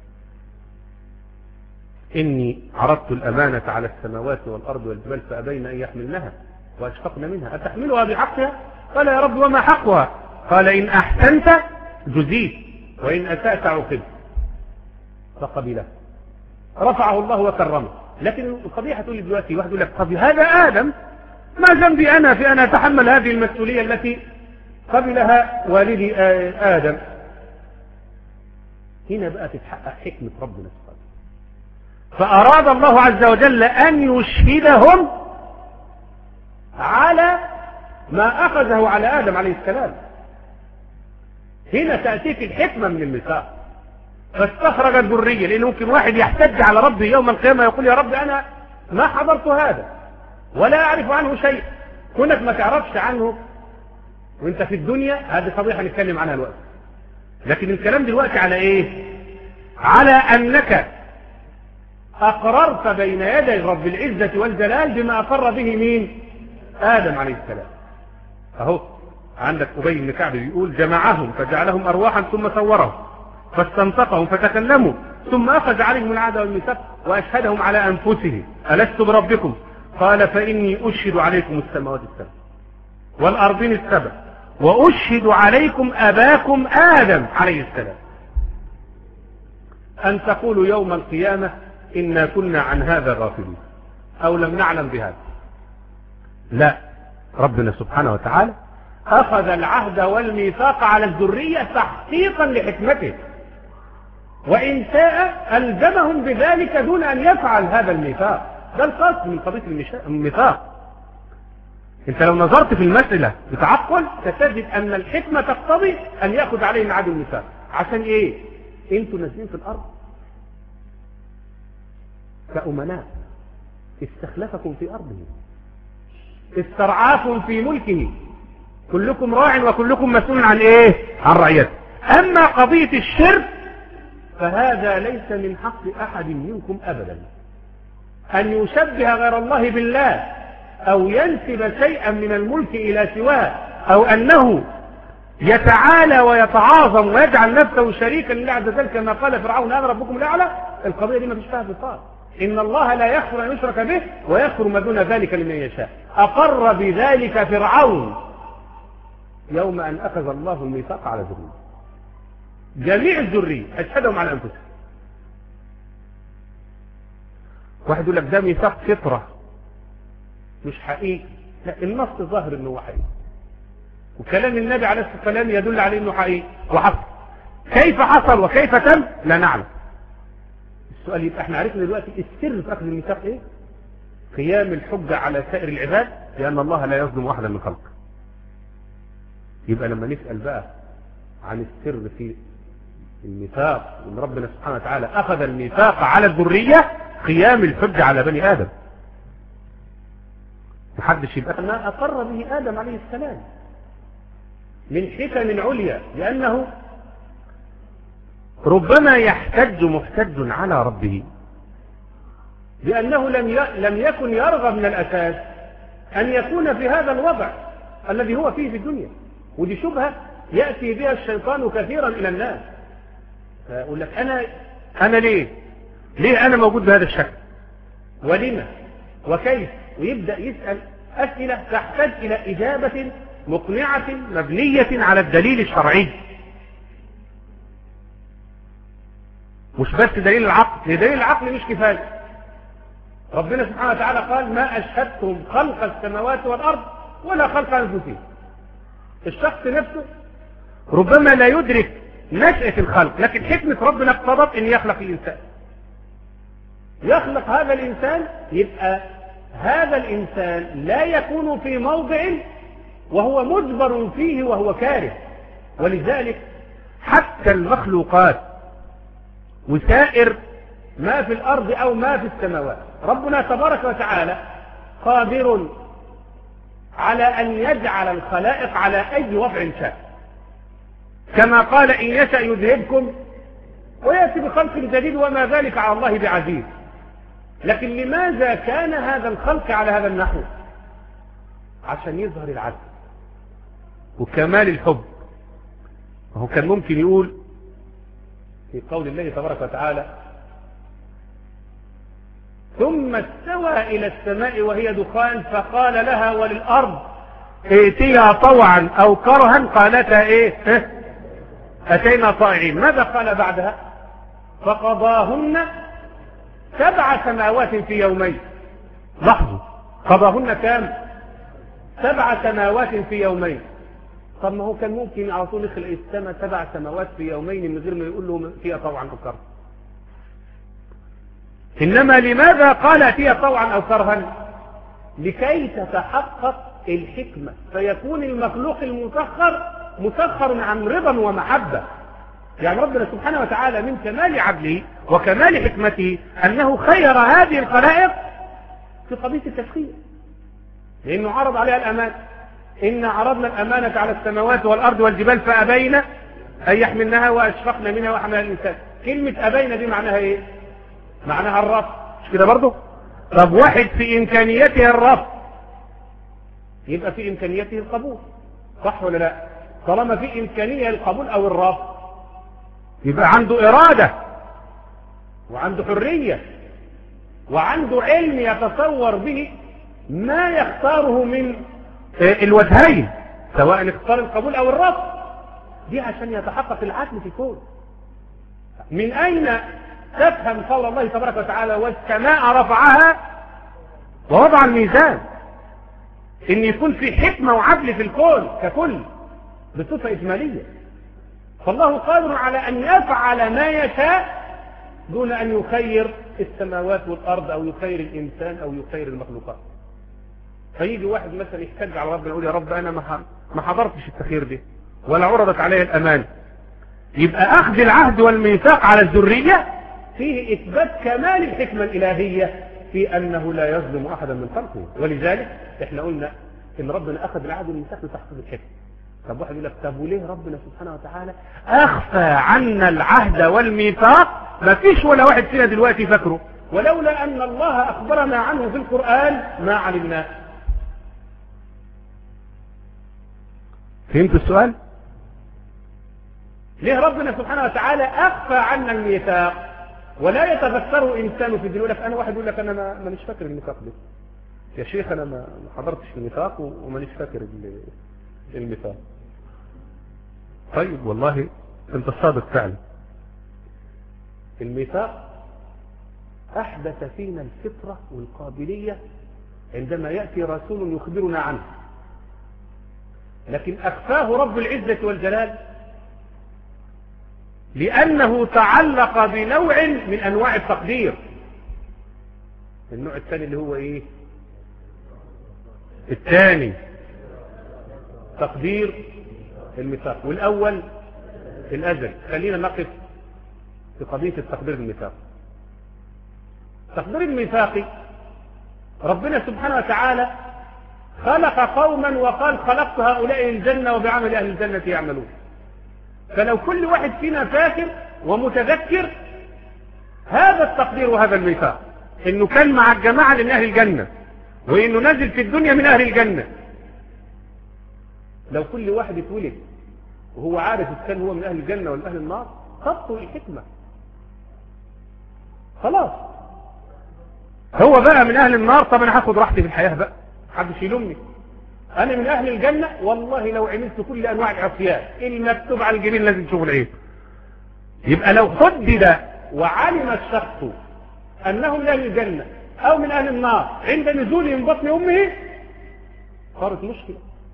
إني عرضت الأمانة على السماوات والأرض والجبال فأبين أن يحملنها وأشفقن منها أتحملها بحقها؟ قال: يا رب وما حقها؟ قال: إن أحسنت جزيت وإن أسأت عوقبت. فقبله، رفعه الله وكرمه. لكن القضية هتقول لي دلوقتي واحد يقول لك: طب هذا آدم، ما ذنبي أنا في أن أتحمل هذه المسؤولية التي قبلها والدي آدم؟ هنا بقى تتحقق حكمة ربنا سبحانه. فأراد الله عز وجل أن يشهدهم على ما أخذه على آدم عليه السلام. هنا تأتيك الحكمة من الميثاق، فاستخرج الذرية. لأن ممكن واحد يحتج على ربه يوم القيامة يقول: يا رب أنا ما حضرت هذا ولا أعرف عنه شيء. كونك ما تعرفش عنه وانت في الدنيا هذه قضية هنتكلم عنها الوقت، لكن الكلام دلوقتي على ايه؟ على أنك أقررت بين يدي رب العزة والجلال بما أقر به مين؟ آدم عليه السلام. أهو عندك أبي بن كعب بيقول: جمعهم فجعلهم أرواحا ثم صورهم فاستنطقهم فتكلموا ثم أخذ عليهم العهد والميثاق وأشهدهم على أنفسهم ألست بربكم؟ قال: فإني أشهد عليكم السماوات السبع والأرضين السبع وأشهد عليكم أباكم آدم عليه السلام أن تقولوا يوم القيامة إنا كنا عن هذا غافلين، أو لم نعلم بهذا. لا، ربنا سبحانه وتعالى أخذ العهد والميثاق على الذرية تحقيقا لحكمته، وإن شاء ألزمهم بذلك دون أن يفعل هذا الميثاق. ده القصد من قضية الميثاق. انت لو نظرت في المسألة بتعقل ستجد أن الحكمة تقتضي أن يأخذ عليه ميعاد الميثاق. عشان إيه؟ انتوا نازلين في الأرض كأمناء، استخلفكم في أرضه، استرعاكم في ملكه، كلكم راع وكلكم مسؤول عن إيه؟ عن رعيته. أما قضية الشرك فهذا ليس من حق أحد منكم أبدا أن يشبه غير الله بالله أو ينسب شيئا من الملك إلى سواه، أو أنه يتعالى ويتعاظم ويجعل نفسه شريكا لله عز وجل كما قال فرعون أنا ربكم الأعلى. القضية دي ما فيش فيها فصال. إن الله لا يغفر أن يشرك به ويغفر ما دون ذلك لمن يشاء. أقر بذلك فرعون يوم أن أخذ الله الميثاق على ذريته، جميع الذرية أشهدهم على أنفسهم. واحد يقول لك ده ميثاق فطرة مش حقيقي. لا، النص ظاهر انه هو حقيقي، وكلام النبي عليه الصلاة والسلام يدل عليه انه حقيقي وحصل. كيف حصل وكيف تم لا نعلم. السؤال يبقى احنا عرفنا دلوقتي السر في اخذ الميثاق ايه؟ قيام الحجة على سائر العباد لان الله لا يظلم احدا من خلقه. يبقى لما نسأل بقى عن السر في الميثاق، ان ربنا سبحانه وتعالى اخذ الميثاق على الذرية قيام الحجة على بني ادم، محدش يبقى ما اقر به ادم عليه السلام من حكم عليا، لانه ربما يحتج محتج على ربه لانه لم لم يكن يرغب من الاساس ان يكون في هذا الوضع الذي هو فيه في الدنيا. ودي شبهة يأتي بها الشيطان كثيرا الى الناس، فأقول لك انا انا ليه ليه انا موجود بهذا الشكل ولما وكيف، ويبدأ يسأل أسئلة تحتاج إلى إجابة مقنعة مبنية على الدليل الشرعي، مش بس دليل العقل. دليل العقل مش كفاية. ربنا سبحانه وتعالى قال ما أشهدتهم خلق السماوات والأرض ولا خلق أنفسهم. الشخص نفسه ربما لا يدرك نشأة الخلق، لكن حكمة ربنا اقتضت أن يخلق الإنسان. يخلق هذا الإنسان، يبقى هذا الإنسان لا يكون في موضع وهو مجبر فيه وهو كاره. ولذلك حتى المخلوقات وسائر ما في الأرض أو ما في السماوات ربنا تبارك وتعالى قادر على أن يجعل الخلائق على أي وضع شاء، كما قال إن يشأ يذهبكم ويأتي بخلق جديد وما ذلك على الله بعزيز. لكن لماذا كان هذا الخلق على هذا النحو؟ عشان يظهر العدل وكمال الحب. وهو كان ممكن يقول في قول الله تبارك وتعالى ثم استوى إلى السماء وهي دخان فقال لها وللأرض ائتيا طوعا أو كرها قالتا إيه أتينا طائعين. ماذا قال بعدها؟ فقضاهن سبع سماوات في يومين. لاحظوا، قضاهن كام؟ سبع سماوات في يومين. طب ما هو كان ممكن على طول يخلق السماء سبع سماوات في يومين من غير ما يقول له فيها طوعا أو كرها. إنما لماذا قال فيها طوعا أو كرها؟ لكي تتحقق الحكمة، فيكون المخلوق المسخر مسخر عن رضا ومحبة. يعني ربنا سبحانه وتعالى من كمال عدله وكمال حكمته أنه خير هذه الخلائق في قضية التسخير، لأنه عرض عليها الأمان. إن عرضنا الأمانة على السماوات والأرض والجبال فأبين أن يحملنها وأشفقنا منها وحملها الإنسان. كلمة أبين دي معناها إيه؟ معناها الرفض، مش كده برضه؟ طب واحد في إمكانيته الرفض يبقى في إمكانيته القبول، صح ولا لا؟ طالما في إمكانية القبول أو الرفض يبقى عنده إرادة وعنده حرية وعنده علم يتصور به ما يختاره من الوجهين، سواء اختار القبول أو الرفض. دي عشان يتحقق العدل في الكون. من أين تفهم قول الله تبارك وتعالى والسماء رفعها ووضع الميزان؟ ان يكون في حكمة وعدل في الكون ككل بصفة اجمالية. فالله قادر على ان يفعل ما يشاء دون ان يخير السماوات والارض او يخير الانسان او يخير المخلوقات. فيجي واحد مثلا يحتج على ربنا يقول يا رب انا ما حضرتش التخير ده ولا عرضت علي الأمان. يبقى أخذ العهد والميثاق على الذرية فيه إثبات كمال الحكمة الإلهية في أنه لا يظلم أحدا من خلقه. ولذلك إحنا قلنا إن ربنا أخذ العهد والميثاق لتحقيق الحكمة. طب واحد يقول لك طب وليه ربنا سبحانه وتعالى أخفى عنا العهد والميثاق؟ ما فيش ولا واحد فينا دلوقتي فاكره، ولولا أن الله أخبرنا عنه في القرآن ما علمناه. فهمت السؤال؟ ليه ربنا سبحانه وتعالى أخفى عنا الميثاق ولا يتذكره إنسان في الدنيا؟ يقول لك أنا واحد يقول لك أنا ما مانيش فاكر الميثاق ده يا شيخ، أنا ما حضرتش الميثاق ومانيش فاكر الميثاق. طيب والله أنت الصادق فعلا. الميثاق أحدث فينا الفطرة والقابلية عندما يأتي رسول يخبرنا عنه، لكن أخفاه رب العزة والجلال لأنه تعلق بنوع من أنواع التقدير. النوع الثاني اللي هو إيه؟ الثاني تقدير الميثاق، والأول الأجل. خلينا نقف في قضية التقدير الميثاق. تقدير الميثاق ربنا سبحانه وتعالى خلق قوما وقال خلقت هؤلاء الجنة وبعمل أهل الجنة يعملون. فلو كل واحد فينا فاكر ومتذكر هذا التقدير وهذا الميثاق، انه كان مع الجماعة من اهل الجنة وانه نزل في الدنيا من اهل الجنة، لو كل واحد اتولد وهو عارف إذا كان هو من اهل الجنة ولا اهل النار تبطل الحكمة. خلاص هو بقى من اهل النار، طب انا هاخد راحتي في الحياة بقى، محدش يلومني. انا من اهل الجنة والله لو عملت كل انواع العصيان المكتوب على الجبين لازم تشوف العين. يبقى لو حدد وعلم الشخص انه من اهل الجنة او من اهل النار عند نزوله من بطن امه صارت مشكلة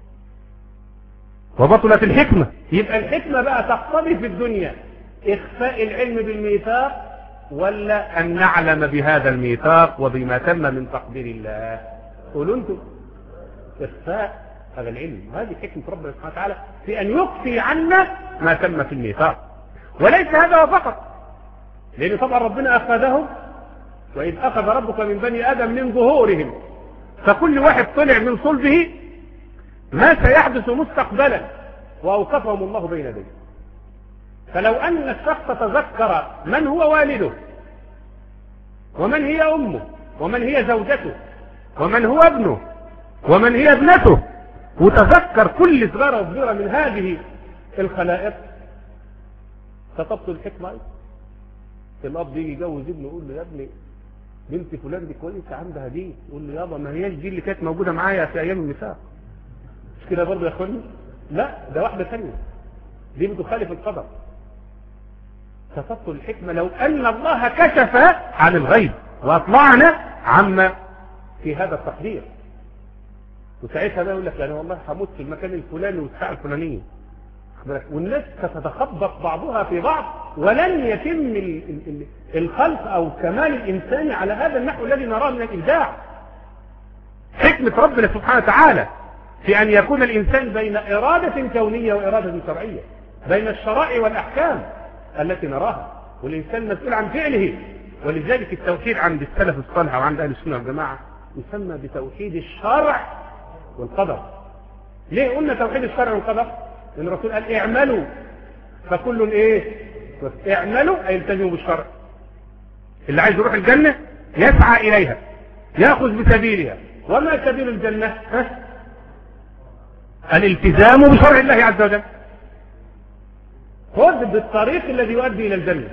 وبطلت الحكمة. يبقى الحكمة بقى تقتضي في الدنيا اخفاء العلم بالميثاق ولا ان نعلم بهذا الميثاق وبما تم من تقدير الله؟ قولوا انتم. إخفاء هذا العلم، وهذه حكمة ربنا سبحانه وتعالى في أن يخفي عنا ما تم في الميثاق. وليس هذا فقط، لأن طبعا ربنا أخذهم وإذ أخذ ربك من بني آدم من ظهورهم، فكل واحد طلع من صلبه ما سيحدث مستقبلا وأوقفهم الله بين يديه. فلو أن الشخص تذكر من هو والده ومن هي أمه ومن هي زوجته ومن هو ابنه ومن هي ابنته وتذكر كل صغيرة وصغيرة من هذه الخلائق ستبطل الحكمة. الأب يجي يجوز ابنه يقول له يا ابني بنت فلان دي كويسة عندها دي، يقول له يابا ما هي دي اللي كانت موجودة معايا في أيام الميثاق. مش كده برضه يا اخواني؟ لا ده واحدة ثانية دي بتخالف القدر. ستبطل الحكمة لو أن الله كشف عن الغيب وأطلعنا عما في هذا التقدير. وساعتها بقى يقول لك يعني والله هموت في المكان الفلاني والساعه الفلانيه، والناس ستتخبط بعضها في بعض ولن يتم الخلق او كمال الانسان على هذا النحو الذي نراه من الابداع. حكمه ربنا سبحانه وتعالى في ان يكون الانسان بين اراده كونيه واراده شرعيه، بين الشرائع والاحكام التي نراها، والانسان مسؤول عن فعله. ولذلك التوحيد عند السلف الصالح وعند اهل السنه والجماعه يسمى بتوحيد الشرع والقدر. ليه قلنا توحيد الشرع والقدر؟ لأن الرسول قال اعملوا فكل ايه؟ اعملوا اي التزموا بالشرع. اللي عايز يروح الجنة يسعى اليها ياخذ بسبيلها. وما سبيل الجنة؟ ها؟ الالتزام بشرع الله عز وجل. خذ بالطريق الذي يؤدي الى الجنة.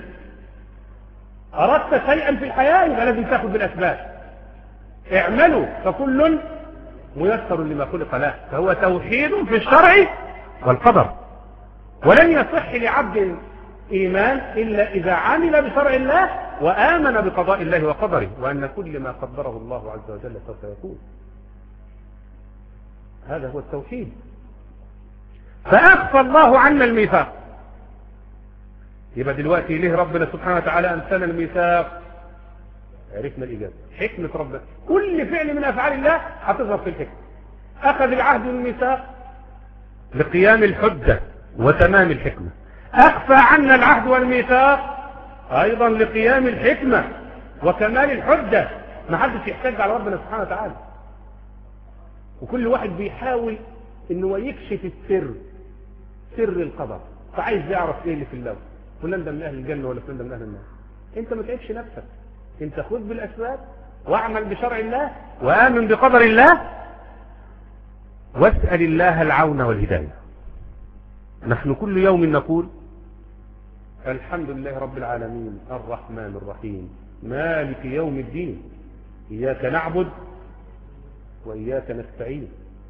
اردت شيئا في الحياة يبقى لازم تاخذ بالاسباب. اعملوا فكل ميسر لما خلق له. فهو توحيد في الشرع والقدر. ولن يصح لعبد إيمان إلا إذا عمل بشرع الله وآمن بقضاء الله وقدره، وأن كل ما قدره الله عز وجل سوف يكون. هذا هو التوحيد. فأخفى الله عنا الميثاق. يبقى دلوقتي ليه ربنا سبحانه وتعالى أنسانا الميثاق؟ عرفنا الإجابة. حكمة ربنا، كل فعل من أفعال الله هتظهر في الحكمة. أخذ العهد والميثاق لقيام الحجة وتمام الحكمة، أخفى عنا العهد والميثاق أيضا لقيام الحكمة وكمال الحجة. ما حدش يحتاج على ربنا سبحانه وتعالى، وكل واحد بيحاول انه يكشف السر، سر القدر، فعايز يعرف ايه اللي في اللوح، فلان ده من اهل الجنة ولا فلان ده من اهل النار. انت ما تعبش نفسك، انت خذ بالاسباب واعمل بشرع الله وآمن بقدر الله واسأل الله العون والهداية. نحن كل يوم نقول الحمد لله رب العالمين الرحمن الرحيم مالك يوم الدين إياك نعبد وإياك نستعين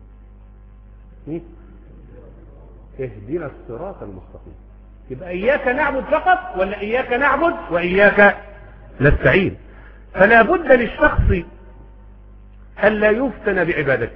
اهدنا الصراط المستقيم. يبقى إياك نعبد فقط ولا إياك نعبد وإياك نستعين؟ فلا بد للشخص ألا يفتن بعبادته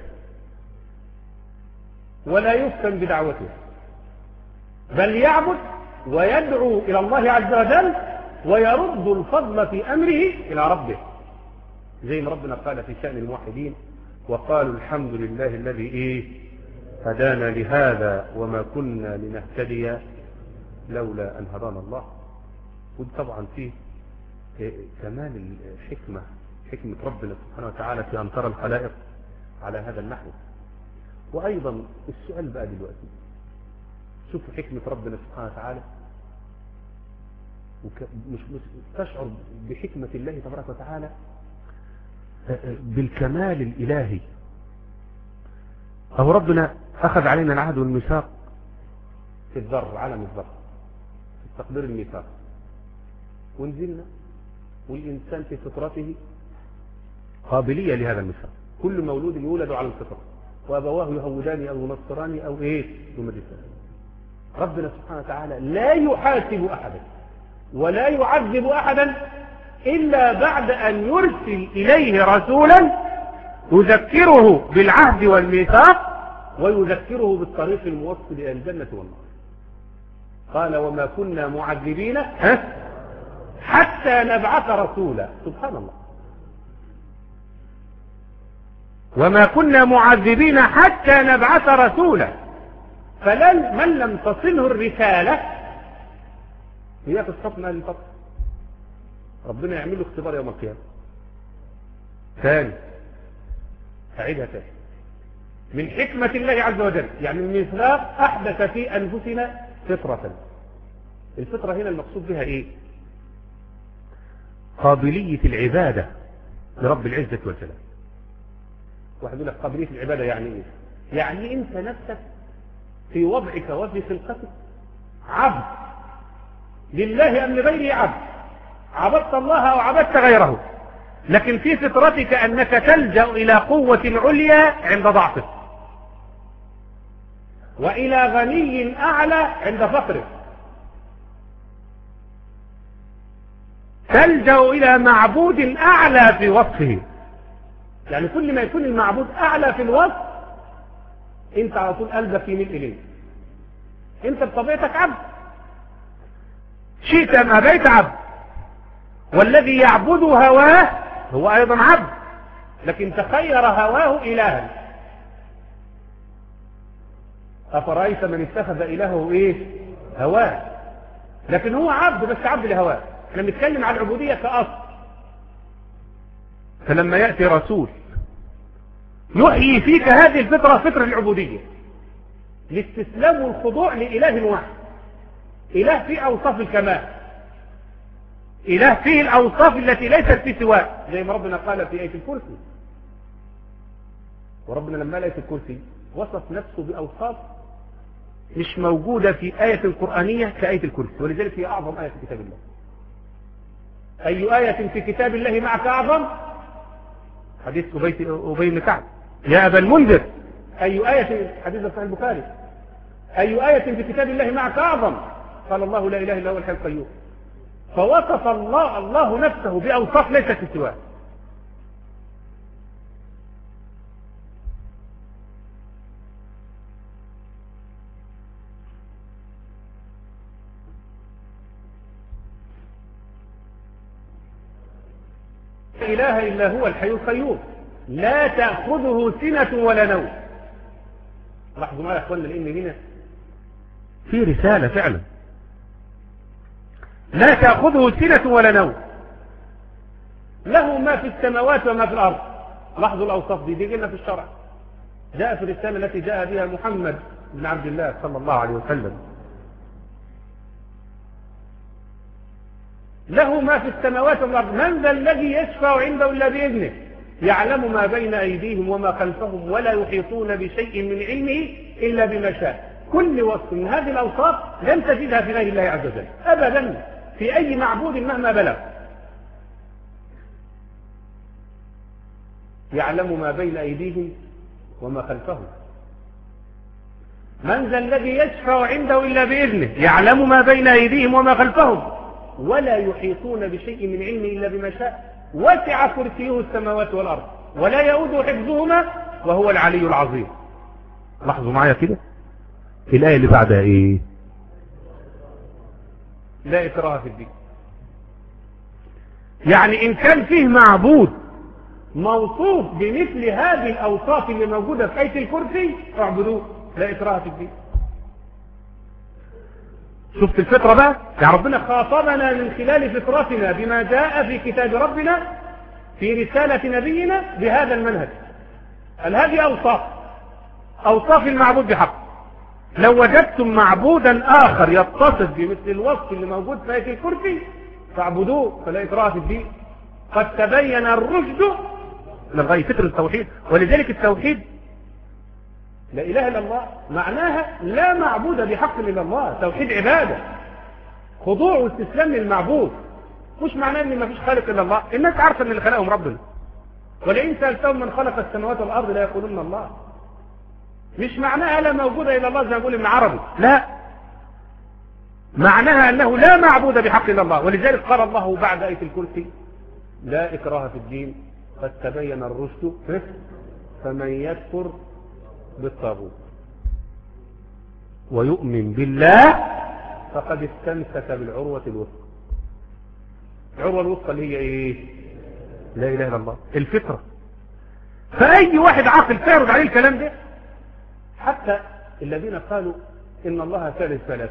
ولا يفتن بدعوته، بل يعبد ويدعو إلى الله عز وجل ويرد الفضل في أمره إلى ربه، زي ما ربنا قال في شأن الموحدين وقالوا الحمد لله الذي إيه هدانا لهذا وما كنا لنهتدي لولا أن هدانا الله. ودي طبعا فيه كمال الحكمة، حكمة ربنا سبحانه وتعالى في أن ترى الخلائق على هذا النحو. وأيضا السؤال بقى دلوقتي، شوفوا حكمة ربنا سبحانه وتعالى مش تشعر بحكمة الله تبارك وتعالى بالكمال الإلهي. أو ربنا أخذ علينا العهد والميثاق في الذر، عالم الذر، في تقدير الميثاق، ونزلنا والإنسان في فطرته قابلية لهذا الميثاق. كل مولود يولد على الفطرة وأبواه يهوداني أو ينصراني أو إيه يمجساني. ربنا سبحانه وتعالى لا يحاسب أحدا ولا يعذب أحدا إلا بعد أن يرسل إليه رسولا يذكره بالعهد والميثاق ويذكره بالطريق الموصل إلى الجنة والنار. قال وما كنا معذبين حتى نبعث رسولا. سبحان الله، وما كنا معذبين حتى نبعث رسولا. فلن من لم تصله الرسالة هي في الصف مال الفقر ربنا يعمل له اختبار يوم القيامة. ثاني أعيدها ثاني، من حكمة الله عز وجل يعني الميثاق أحدث في أنفسنا فطرة. الفطرة هنا المقصود بها إيه؟ قابلية العبادة لرب العزة والجلال. واحد يقول لك قابلية العبادة يعني إيه؟ يعني أنت نفسك في وضعك وفي خلقتك عبد لله أم لغيره عبد، عبدت الله أو عبدت غيره، لكن في فطرتك أنك تلجأ إلى قوة عليا عند ضعفك وإلى غني أعلى عند فقرك، تلجأ إلى معبود أعلى في وصفه. يعني كل ما يكون المعبود أعلى في الوصف أنت على طول قلبك يميل إليه. أنت بطبيعتك عبد، شئت أم أبيت عبد، والذي يعبد هواه هو أيضا عبد، لكن تخير هواه إلها. أفرأيت من اتخذ إلهه إيه؟ هواه. لكن هو عبد بس عبد لهواه. احنا بنتكلم عن العبودية كأصل. فلما يأتي رسول يحيي فيك هذه الفطرة، فطرة العبودية، الاستسلام والخضوع لإله واحد، إله فيه أوصاف الكمال، إله فيه الأوصاف التي ليست في سواه، زي ما ربنا قال في آية الكرسي. وربنا لما آية الكرسي وصف نفسه بأوصاف مش موجودة في آية قرآنية كآية الكرسي، ولذلك هي أعظم آية في كتاب الله. أي آية في كتاب الله معك أعظم؟ حديث أبي بن كعب يا أبا المنذر. أي آية، حديث صحيح البخاري، أي آية في كتاب الله معك أعظم؟ قال الله لا إله إلا هو الحي القيوم. فوصف الله الله نفسه بأوصاف ليست في سواه. إله إلا هو الحي القيوم لا تأخذه سنة ولا نوم. لاحظوا معايا يا اخوانا لان هنا في رسالة فعلا. لا تأخذه سنة ولا نوم له ما في السماوات وما في الأرض. لاحظوا الأوصاف دي دي قلنا في الشرع، جاء في الرسالة التي جاء بها محمد بن عبد الله صلى الله عليه وسلم. له ما في السماوات والأرض من ذا الذي يشفع عنده إلا بإذنه يعلم ما بين أيديهم وما خلفهم ولا يحيطون بشيء من علمه إلا بما شاء. كل وصف من هذه الأوصاف لم تجدها في غير الله عز وجل أبدا في أي معبود مهما بلغ. يعلم ما بين أيديهم وما خلفهم من ذا الذي يشفع عنده إلا بإذنه يعلم ما بين أيديهم وما خلفهم ولا يحيطون بشيء من علمه إلا بما شاء وسع كرسيه السماوات والأرض ولا يؤوده حفظهما وهو العلي العظيم. لاحظوا معايا كده الآية اللي بعدها إيه؟ لا إكراه في الدين. يعني إن كان فيه معبود موصوف بمثل هذه الأوصاف اللي موجودة في آية الكرسي اعبدوه لا إكراه في الدين. شفت الفطرة بقى؟ يعني ربنا خاطبنا من خلال فطرتنا بما جاء في كتاب ربنا في رسالة نبينا بهذا المنهج. هل هذه أوصاف أوصاف المعبود بحق. لو وجدتم معبودا آخر يتصف بمثل الوصف اللي موجود في آية الكرسي فاعبدوه فلا إكراه في الدين قد تبين الرشد لغاية فكرة التوحيد. ولذلك التوحيد لا إله إلا الله معناها لا معبود بحق إلا الله. توحيد عبادة خضوع واستسلام للمعبود مش معناه ان ما فيش خالق الا الله. الناس عارفه ان اللي خلقهم ربنا ولئن سألتهم من خلق السماوات والارض لا يقولون الله. مش معناها لا موجوده الا الله زي ما يقول ابن عربي، لا معناها انه لا معبود بحق الا الله. ولذلك قال الله بعد آية الكرسي لا إكراه في الدين قد تبين الرشد فمن يكفر بالطاغوت ويؤمن بالله فقد استمسك بالعروة الوثقى. العروة الوثقى اللي هي ايه؟ لا اله الا الله الفطرة. فأي واحد عاقل تعرض عليه الكلام ده حتى الذين قالوا ان الله ثالث ثلاثة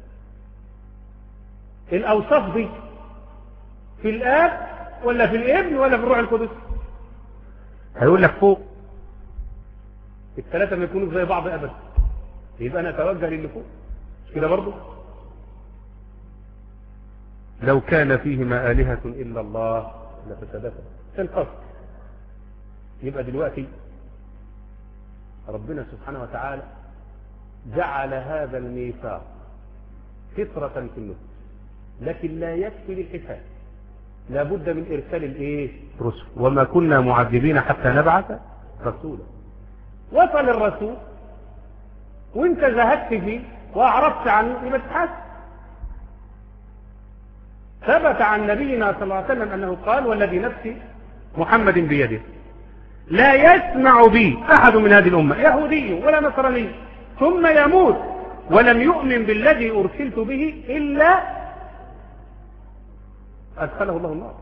الأوصاف دي في الآب ولا في الابن ولا في الروح القدس؟ هيقول لك فوق الثلاثة ما يكونوا زي بعض أبدا يبقى أنا أتوجه للي فوق مش كده برضه؟ لو كان فيهما آلهة إلا الله لفسدتا القصد. يبقى دلوقتي ربنا سبحانه وتعالى جعل هذا الميثاق فطرة في النفس لكن لا يكفي للحساب لابد من إرسال الإيه؟ رسل. وما كنا معذبين حتى نبعث رسولا. وصل الرسول وانت زهدت فيه واعرضت عنه يبقى تتحاسب. ثبت عن نبينا صلى الله عليه وسلم انه قال والذي نفسي محمد بيده لا يسمع بي احد من هذه الامه يهودي ولا نصراني ثم يموت ولم يؤمن بالذي ارسلت به الا ادخله الله النار.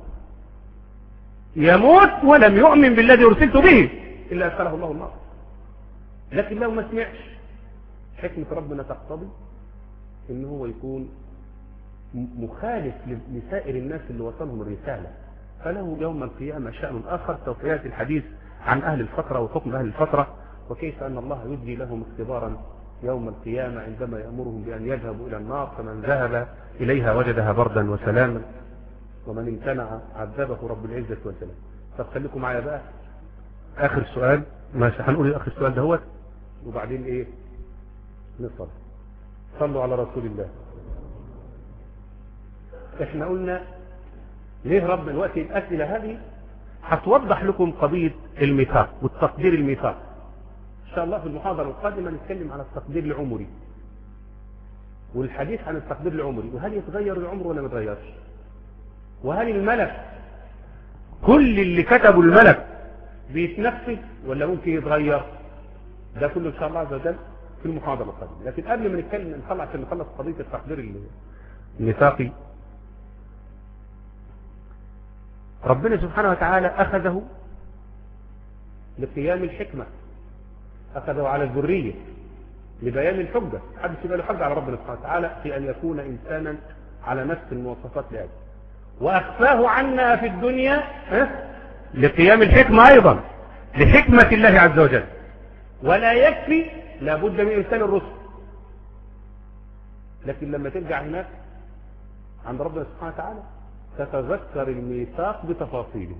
يموت ولم يؤمن بالذي ارسلت به الا ادخله الله النار. لكن لو ما سمعش حكمة ربنا تقتضي ان هو يكون مخالف لسائر الناس اللي وصلهم الرسالة فله يوم القيامة شأن آخر. سوف يأتي الحديث عن أهل الفترة وحكم أهل الفترة وكيف أن الله يجري لهم اختبارا يوم القيامة عندما يأمرهم بأن يذهبوا إلى النار فمن ذهب إليها وجدها بردا وسلاما ومن امتنع عذبه رب العزة والسلام. طب خليكم معايا بقى آخر سؤال ماشي هنقول آخر سؤال دهوت وبعدين إيه نصل. صلوا على رسول الله. احنا قلنا ليه رب الوقت الأسئلة هذه هتوضح لكم قضية الميثاق والتقدير الميثاق. إن شاء الله في المحاضرة القادمة نتكلم على التقدير العمري والحديث عن التقدير العمري وهل يتغير العمر ولا ما يتغيرش وهل الملك كل اللي كتبه الملك بيتنفذ ولا ممكن يتغير. ده كله إن شاء الله عز وجل في المحاضرة القادمة. لكن قبل ما نتكلم نطلع عشان نخلص قضية التقدير الميثاقي ربنا سبحانه وتعالى أخذه لقيام الحكمة، أخذه على الذرية لبيان الحجة. حدث يبقى له حجة على ربنا سبحانه وتعالى في أن يكون إنسانا على نفس المواصفات لأجل، وأخفاه عنا في الدنيا لقيام الحكمة أيضا لحكمة الله عز وجل. ولا يكفي، لابد من إرسال الرسل، لكن لما ترجع هناك عند ربنا سبحانه وتعالى تتذكر الميثاق بتفاصيله.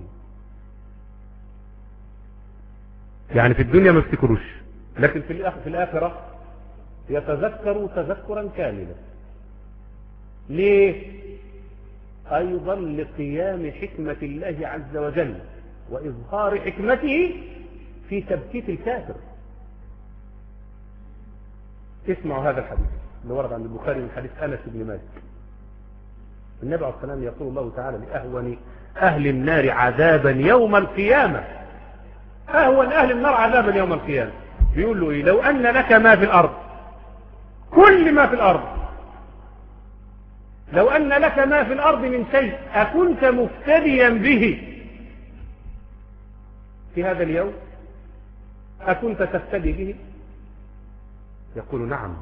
يعني في الدنيا ما افتكروش، لكن في في الآخرة يتذكروا تذكرا كاملا. ليه؟ أيضا لقيام حكمة الله عز وجل وإظهار حكمته في تبكيت الكافر. اسمعوا هذا الحديث اللي ورد عند البخاري من حديث أنس بن مالك. النبي عليه الصلاة والسلام يقول الله تعالى لأهون أهل النار عذابا يوم القيامة، أهون أهل النار عذابا يوم القيامة، بيقول له إيه؟ لو أن لك ما في الأرض، كل ما في الأرض، لو أن لك ما في الأرض من شيء أكنت مفتديا به في هذا اليوم؟ أكنت تفتدي به؟ يقول نعم.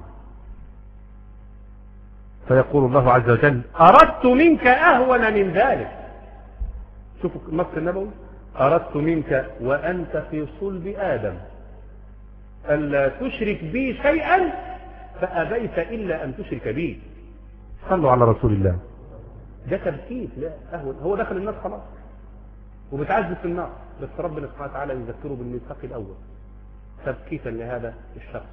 فيقول الله عز وجل أردت منك أهون من ذلك. شوفوا النص النبوي، أردت منك وأنت في صلب آدم ألا تشرك بي شيئا فأبيت إلا أن تشرك بي. صلوا على رسول الله. ده تبكيت، لا أهون. هو دخل الناس خلاص وبتعذب في النار، بس ربنا سبحانه وتعالى يذكره بالميثاق الأول تبكيتا لهذا الشخص.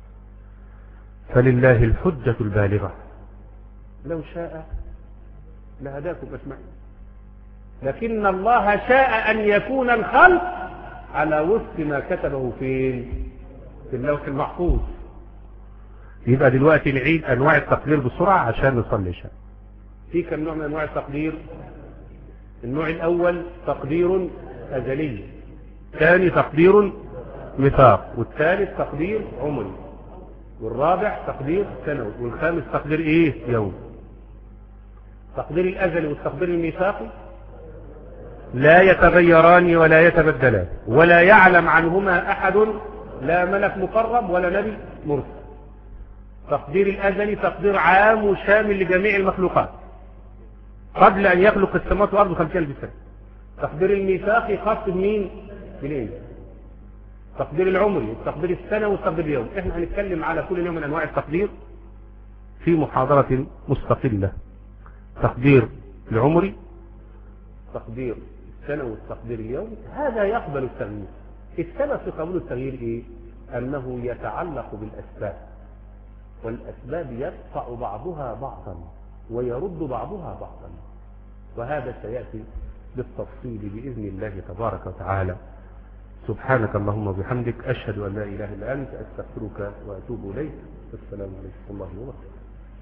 فلله الحجة البالغة، لو شاء لهداكم أجمعين، لكن الله شاء أن يكون الخلق على وفق ما كتبه في في اللوح المحفوظ. يبقى دلوقتي نعيد أنواع التقدير بسرعة عشان نصلي العشاء. في كم نوع من أنواع التقدير؟ النوع الأول تقدير أزلي، الثاني تقدير ميثاق، والثالث تقدير عمري، والرابع تقدير سنوي، والخامس تقدير إيه؟ يوم. تقدير الأزلي والتقدير الميثاقي لا يتغيران ولا يتبدلان، ولا يعلم عنهما أحد، لا ملك مقرب ولا نبي مرسل. تقدير الأزلي تقدير عام وشامل لجميع المخلوقات قبل أن يخلق السماوات والأرض بخمسين ألف سنة. تقدير الميثاقي خاص بمين؟ بالإنس. تقدير العمري والتقدير السنوي والتقدير اليومي. احنا هنتكلم على كل نوع من أنواع التقدير في محاضرة مستقلة. تقدير العمري، تقدير السنوي والتقدير اليومي، هذا يقبل التغيير. السبب في قبول التغيير ايه؟ أنه يتعلق بالأسباب، والأسباب يدفع بعضها بعضا ويرد بعضها بعضا، وهذا سيأتي بالتفصيل بإذن الله تبارك وتعالى. سبحانك اللهم وبحمدك، أشهد أن لا إله إلا أنت، أستغفرك وأتوب إليك. السلام عليكم ورحمة الله وبركاته.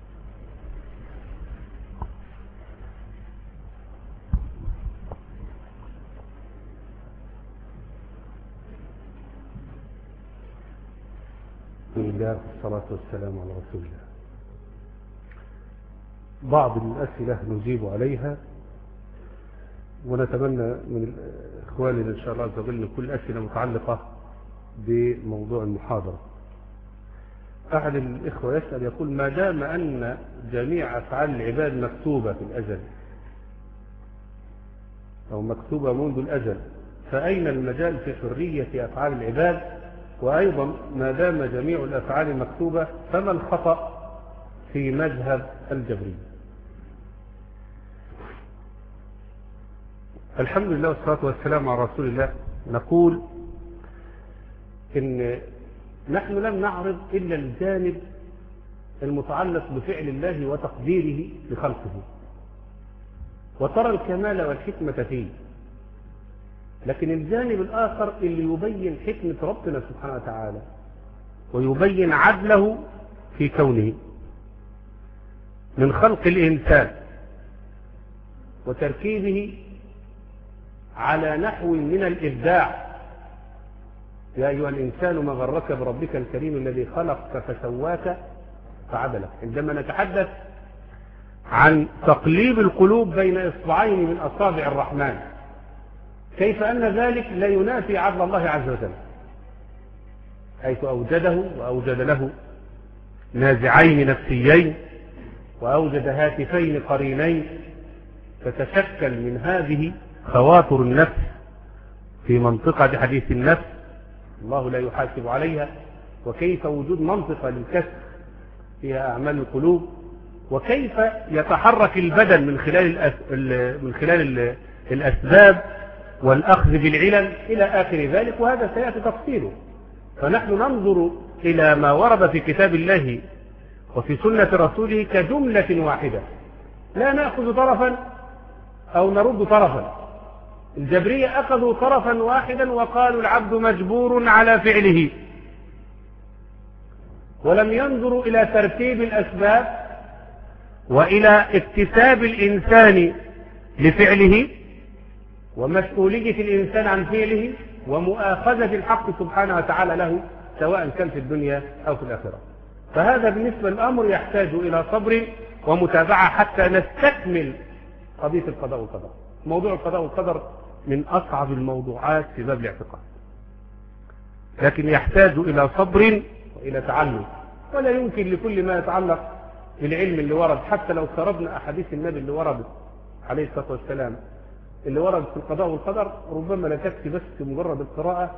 بسم الله والصلاة والسلام على رسول الله. بعض الأسئلة نجيب عليها، ونتمنى من إخواننا إن شاء الله عز وجل كل أسئلة متعلقة بموضوع المحاضرة. أحد الإخوة يسأل يقول: ما دام أن جميع أفعال العباد مكتوبة في الأزل أو مكتوبة منذ الأزل، فأين المجال في حرية أفعال العباد؟ وأيضا ما دام جميع الأفعال مكتوبة فما الخطأ في مذهب الجبرية؟ الحمد لله والصلاة والسلام على رسول الله. نقول إن نحن لم نعرض إلا الجانب المتعلق بفعل الله وتقديره لخلقه، وترى الكمال والحكمة فيه، لكن الجانب الآخر اللي يبين حكمة ربنا سبحانه وتعالى ويبين عدله في كونه من خلق الإنسان وتركيبه على نحو من الإبداع. يا أيها الإنسان ما غرك بربك الكريم الذي خلقك فسواك فعدلك. عندما نتحدث عن تقليب القلوب بين إصبعين من أصابع الرحمن كيف أن ذلك لا ينافي عدل الله عز وجل، حيث أوجده وأوجد له نازعين نفسيين وأوجد هاتفين قرينين، فتشكل من هذه خواطر النفس في منطقة حديث النفس الله لا يحاسب عليها، وكيف وجود منطقة للكسر فيها أعمال القلوب، وكيف يتحرك البدن من خلال الأس... من خلال الأسباب والأخذ بالعلل إلى آخر ذلك، وهذا سيأتي تفصيله. فنحن ننظر إلى ما ورد في كتاب الله وفي سنة رسوله كجملة واحدة، لا نأخذ طرفا أو نرد طرفا. الجبرية أخذوا طرفا واحدا وقالوا العبد مجبور على فعله، ولم ينظروا إلى ترتيب الأسباب وإلى اكتساب الإنسان لفعله ومسؤولية الإنسان عن فعله ومؤاخذة الحق سبحانه وتعالى له، سواء كان في الدنيا أو في الآخرة. فهذا بالنسبة للأمر يحتاج إلى صبر ومتابعة حتى نستكمل قضية القضاء والقدر. موضوع القضاء والقدر من أصعب الموضوعات في باب الاعتقاد، لكن يحتاج إلى صبر وإلى تعلم، ولا يمكن لكل ما يتعلق بالعلم اللي ورد، حتى لو سردنا أحاديث النبي اللي وردت عليه الصلاة والسلام اللي وردت في القضاء والقدر، ربما لا تكفي بس مجرد القراءة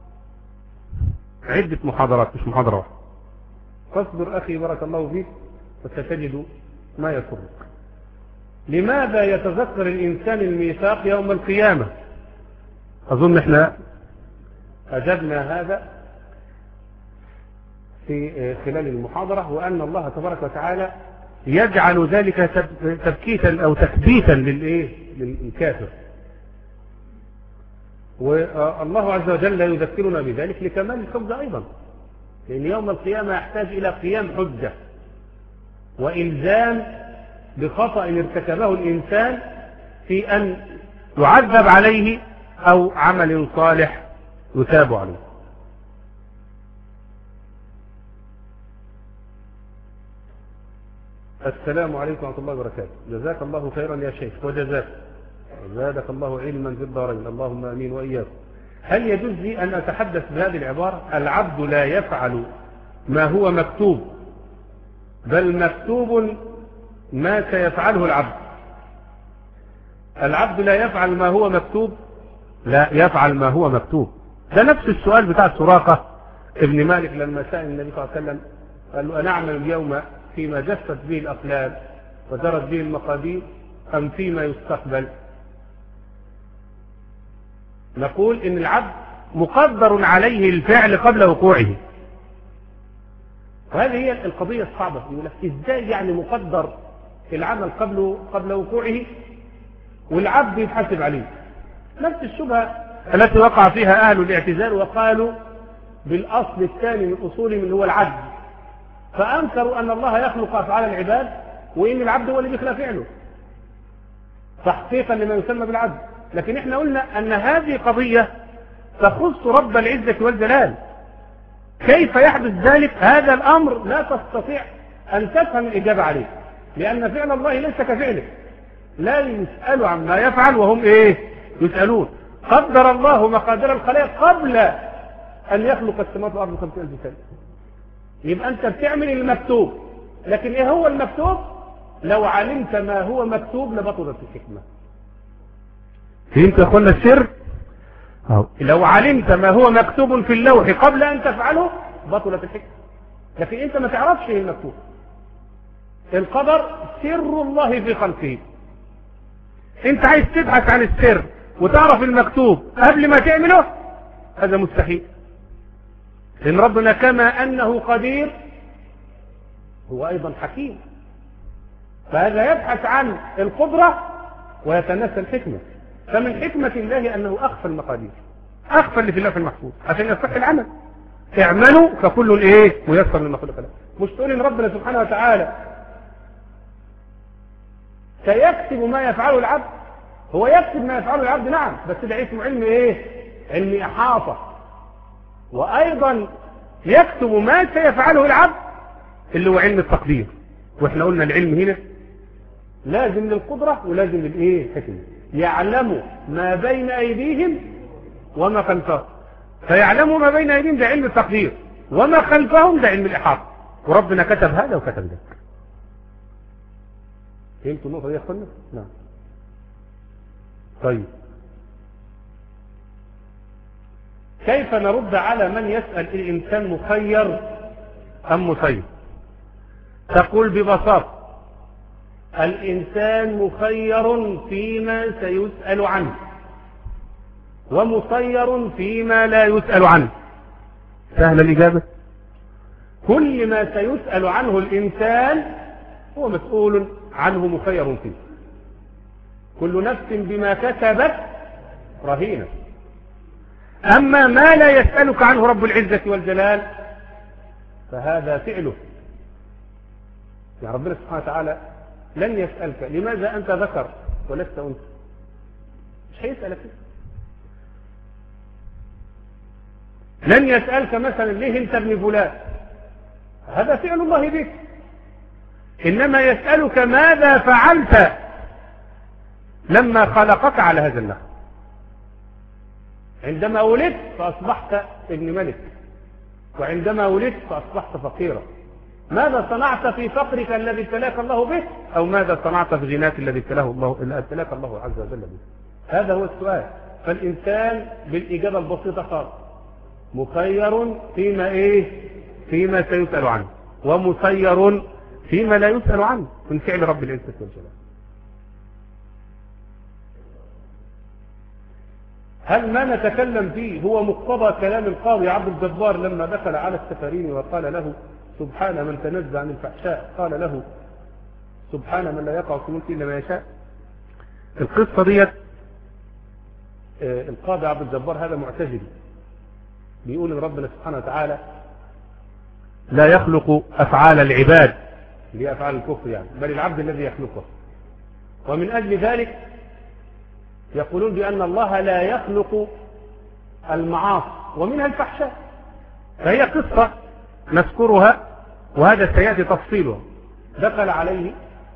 عدة محاضرات مش محاضرة واحدة. فاصبر أخي بارك الله فيك وستجد ما يسرك. لماذا يتذكر الإنسان الميثاق يوم القيامة؟ أظن احنا أجبنا هذا في خلال المحاضرة، وأن الله تبارك وتعالى يجعل ذلك تبكيتا أو تثبيتا للإيه؟ للكافر. والله عز وجل يذكرنا بذلك لكمال الحجة أيضا، لأن يوم القيامة يحتاج إلى قيام حجة وإلزام بخطأ ارتكبه الإنسان في أن يعذب عليه أو عمل صالح يتاب عليه. السلام عليكم ورحمة الله وبركاته. جزاك الله خيرا يا شيخ وجزاك زادك الله علما في الدارين، اللهم امين واياكم. هل يجوز لي ان اتحدث بهذه العبارة؟ العبد لا يفعل ما هو مكتوب، بل مكتوب ما سيفعله العبد. العبد لا يفعل ما هو مكتوب، لا يفعل ما هو مكتوب. ده نفس السؤال بتاع سراقة ابن مالك لما سأل النبي صلى الله عليه وسلم قال له أنعمل اليوم فيما جفت به الأقلام وجرت به المقادير أم فيما يستقبل؟ نقول إن العبد مقدر عليه الفعل قبل وقوعه، وهذه هي القضية الصعبة. يقول لك إزاي يعني مقدر العمل قبل قبل وقوعه والعبد يتحاسب عليه؟ نفس الشبهة التي وقع فيها أهل الاعتزال وقالوا بالأصل الثاني من أصولهم اللي هو العدل، فأنكروا أن الله يخلق أفعال العباد وإن العبد هو اللي بيخلق فعله تحقيقا لما يسمى بالعدل. لكن احنا قلنا أن هذه قضية تخص رب العزة والجلال، كيف يحدث ذلك؟ هذا الأمر لا تستطيع أن تفهم الإجابة عليه، لأن فعل الله ليس كفعله، لا يسأل عما يفعل وهم إيه يسألون. قدر الله مقادير الخلائق قبل أن يخلق السماوات والأرض بخمسين ألف سنة. يبقى أنت بتعمل المكتوب، لكن إيه هو المكتوب؟ لو علمت ما هو مكتوب لبطلت الحكمة. فهمت يا أخوانا السر؟ لو علمت ما هو مكتوب في اللوح قبل أن تفعله بطلت الحكمة، لكن أنت ما تعرفش إيه المكتوب. القدر سر الله في خلقه، أنت عايز تبحث عن السر وتعرف المكتوب قبل ما تعمله، هذا مستحيل. لأن ربنا كما أنه قدير هو أيضا حكيم، فهذا يبحث عن القدرة ويتنسى الحكمة. فمن حكمة الله أنه أخفى المقادير، أخفى اللي في اللوح المحفوظ عشان يصح العمل. اعملوا فكل إيه ميسر لما خلق له. مش تقول إن ربنا سبحانه وتعالى سيكتب ما يفعله العبد، هو يكتب ما يفعله العبد نعم، بس ده اسمه علم إيه؟ علم إحاطة. وأيضا يكتب ما سيفعله العبد اللي هو علم التقدير. واحنا قلنا العلم هنا لازم للقدرة ولازم للإيه؟ حكمة. يعلم ما بين أيديهم وما خلفهم. فيعلموا ما بين أيديهم ده علم التقدير، وما خلفهم ده علم الإحاطة، وربنا كتب هذا وكتب ذلك. فهمتوا النقطة دي يا اخوانا؟ نعم. طيب كيف نرد على من يسأل الإنسان مخير أم مسير؟ تقول ببساطة الإنسان مخير فيما سيسأل عنه، ومسير فيما لا يسأل عنه. سهل الإجابة. كل ما سيسأل عنه الإنسان هو مسؤول عنه مخير فيه. كل نفس بما كسبت رهينة. أما ما لا يسألك عنه رب العزة والجلال فهذا فعله. يا ربنا سبحانه وتعالى لن يسألك لماذا أنت ذكر ولست أنثى، مش هيسألك. لن يسألك مثلا ليه أنت ابن فلان، هذا فعل الله بك. إنما يسألك ماذا فعلت لما خلقك على هذا النحو. عندما ولدت فأصبحت ابن ملك، وعندما ولدت فأصبحت فقيرا. ماذا صنعت في فقرك الذي ابتلاك الله به، أو ماذا صنعت في غناك الذي ابتلاه الله الذي ابتلاك الله عز وجل به؟ هذا هو السؤال. فالإنسان بالإجابة البسيطة خالص مخير فيما إيه؟ فيما سيسأل عنه، ومسير فيما لا يسأل عنه من فعل رب العزة والجلال. هل ما نتكلم فيه هو مقتضى كلام القاضي عبد الجبار لما دخل على السفرين وقال له سبحان من تنزه عن الفحشاء، قال له سبحان من لا يقع في ملكه إلا ما يشاء؟ القصة ديت القاضي عبد الجبار هذا معتزلي، بيقول ان ربنا سبحانه وتعالى لا يخلق أفعال العباد اللي هي أفعال الكفر يعني، بل العبد الذي يخلقه. ومن أجل ذلك يقولون بأن الله لا يخلق المعاصي ومنها الفحشاء. فهي قصة نذكرها وهذا سيأتي تفصيلها. دخل عليه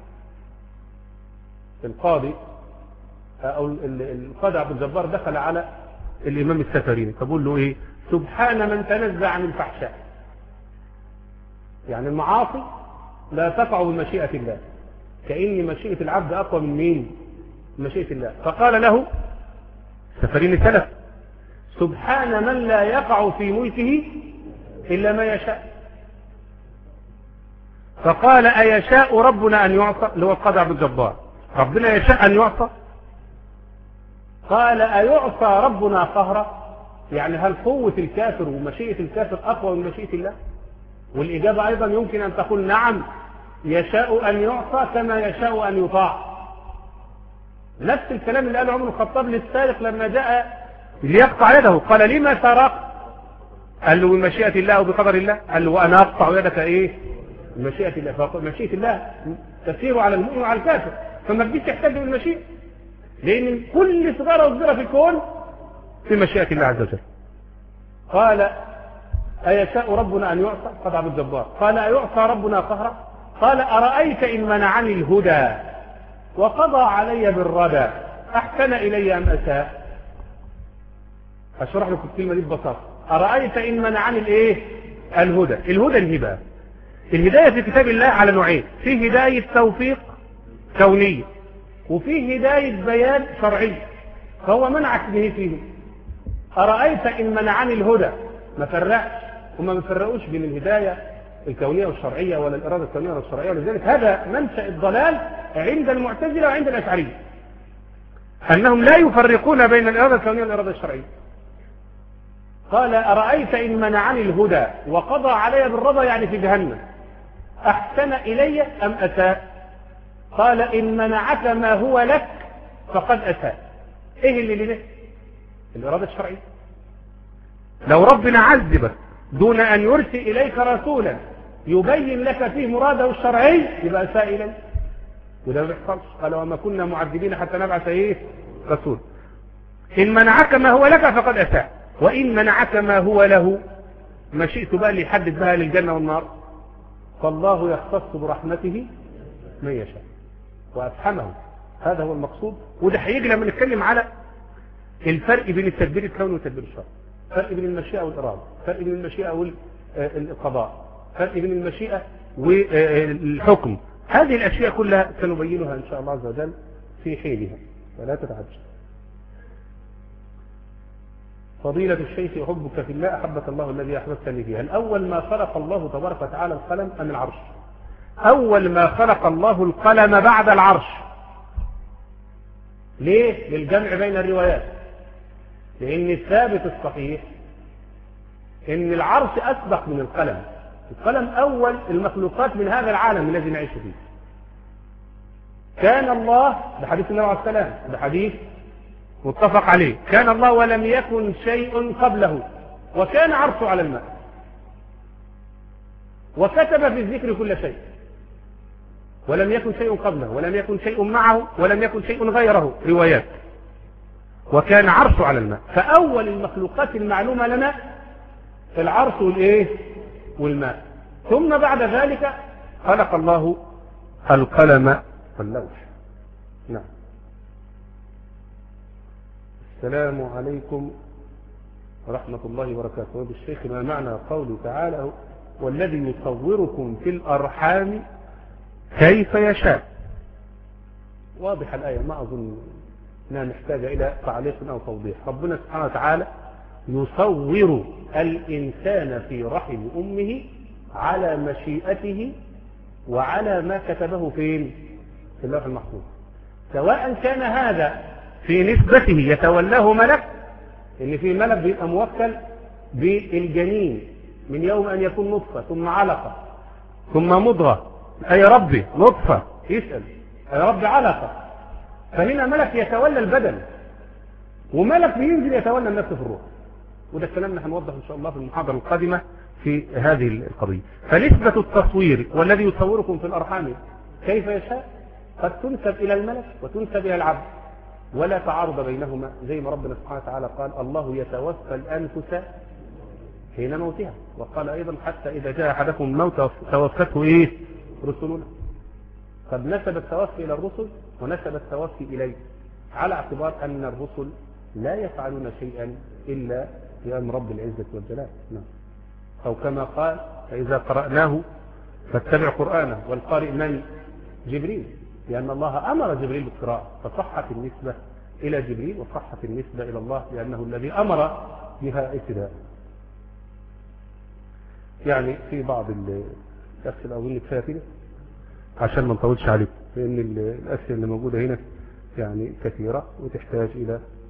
القاضي أو القاضي عبد الجبار دخل على الإمام السفريني فبقول له إيه؟ سبحان من تنزه عن الفحشاء. يعني المعاصي لا تقع بمشيئة الله، كأن مشيئة العبد أقوى من مين؟ مشيئة الله. فقال له السفريني سلف سبحان من لا يقع في ملكه إلا ما يشاء. فقال أيشاء ربنا أن يعصى؟ اللي هو القاضي عبد الجبار، ربنا يشاء أن يعصى؟ قال أيعصى ربنا قهرا؟ يعني هل قوة الكافر ومشيئة الكافر أقوى من مشيئة الله؟ والإجابة أيضا يمكن أن تقول نعم، يشاء أن يعصى كما يشاء أن يطاع. نفس الكلام اللي قاله عمر الخطاب للسارق لما جاء ليقطع يده، قال لما سرق؟ قال له بمشيئة الله وبقدر الله. قال له وأنا أقطع يدك إيه؟ بمشيئة الله. فمشيئة الله تسير على المؤمن وعلى الكافر، فما تجيش تحتاج بالمشيئة، لأن كل صغيرة وصغيرة في الكون في مشيئة الله عز وجل. قال أيشاء ربنا أن يعصى؟ قال عبد الجبار. قال أيعصى ربنا قهرا؟ قال أرأيت إن منعني الهدى وقضى علي بالردى أحسن إلي أم أساء؟ أشرح لكم الكلمة دي ببساطة. أرأيت إن منعني الإيه؟ الهدى. الهدى الهبة. الهداية في كتاب الله على نوعين، في هداية توفيق كونية وفي هداية بيان شرعي، فهو منعك به فيه. أرأيت إن منعني الهدى ما فرقش، وما بيفرقوش بين الهداية الكونية والشرعية ولا الإرادة الكونية والشرعية، ولذلك هذا منشأ الضلال عند المعتزلة وعند الأشعرية، أنهم لا يفرقون بين الإرادة الكونية والإرادة الشرعية. قال أرأيت إن منعني الهدى وقضى علي بالرضا يعني في جهنم أحسن إلي أم أساء؟ قال إن منعك ما هو لك فقد أساء. إيه اللي لك؟ الإرادة الشرعية. لو ربنا عذبك دون أن يرسل إليك رسولا يبين لك فيه مراده الشرعي يبقى أساء إليه، وده ما بيحصلش. قال وما كنا معذبين حتى نبعث إيه؟ رسول. إن منعك ما هو لك فقد أساء، وإن منعك ما هو له ما شئت بقى اللي يحدد بها للجنة والنار، فالله يختص برحمته من يشاء وأفحمه هذا هو المقصود. وده هيجي لما نتكلم على الفرق بين التدبير الكوني والتدبير الشرعي، فرق بين المشيئة والإرادة، فرق بين المشيئة والقضاء، فرق بين المشيئة والحكم. هذه الأشياء كلها سنبينها إن شاء الله عز وجل في حينها، فلا تتعجل. فضيلة الشيخ أحبك في الله أحبك الله الذي أحببتني فيه. الأول ما خلق الله تبارك وتعالى القلم أم العرش؟ أول ما خلق الله القلم بعد العرش. ليه؟ للجمع بين الروايات. لأن الثابت الصحيح إن العرش أسبق من القلم. القلم أول المخلوقات من هذا العالم الذي نعيش فيه. كان الله، ده حديث النبي عليه السلام، ده حديث متفق عليه، كان الله ولم يكن شيء قبله وكان عرشه على الماء، وكتب في الذكر كل شيء، ولم يكن شيء قبله ولم يكن شيء معه ولم يكن شيء غيره، روايات، وكان عرشه على الماء. فأول المخلوقات المعلومة لنا العرش والإيه والماء. ثم بعد ذلك خلق الله القلم واللوح. نعم. السلام عليكم ورحمة الله وبركاته. بالشيخ ما معنى قوله تعالى والذي يصوركم في الأرحام كيف يشاء؟ واضح الآية، ما أظن أنها محتاجة إلى تعليق أو توضيح. ربنا سبحانه وتعالى يصور الإنسان في رحم أمه على مشيئته وعلى ما كتبه فين؟ في اللوح المحفوظ، سواء كان هذا في نسبته يتولاه ملك، ان في ملك بيبقى موكل بالجنين من يوم ان يكون نطفه ثم علقه ثم مضغه، اي ربي نطفه يسال اي ربي علقه. فهنا ملك يتولى البدن وملك بينزل يتولى النفس في الروح. وده الكلام اللي هنوضح ان شاء الله في المحاضره القادمه في هذه القضيه. فنسبه التصوير والذي يصوركم في الارحام كيف يشاء قد تنسب الى الملك وتنسب الى العبد، ولا تعارض بينهما، زي ما ربنا سبحانه وتعالى قال الله يتوفى الأنفس حين موتها، وقال أيضا حتى إذا جاء أحدكم الموت توفته إيه رسلنا. قد نسب التوفي إلى الرسل ونسب التوفي إليه، على اعتبار أن الرسل لا يفعلون شيئا إلا بأمر رب العزة والجلال. نعم. أو كما قال فإذا قرأناه فاتبع قرآنه، والقارئ من؟ جبريل، لأن الله أمر جبريل بالقراءة، فصحت النسبة إلى جبريل وصحت النسبة إلى الله لأنه الذي أمر بها ابتداء. يعني في بعض الأسئلة أظن كفاية كده عشان ما نطولش عليكم، لأن الأسئلة اللي موجودة هنا يعني كثيرة وتحتاج إلى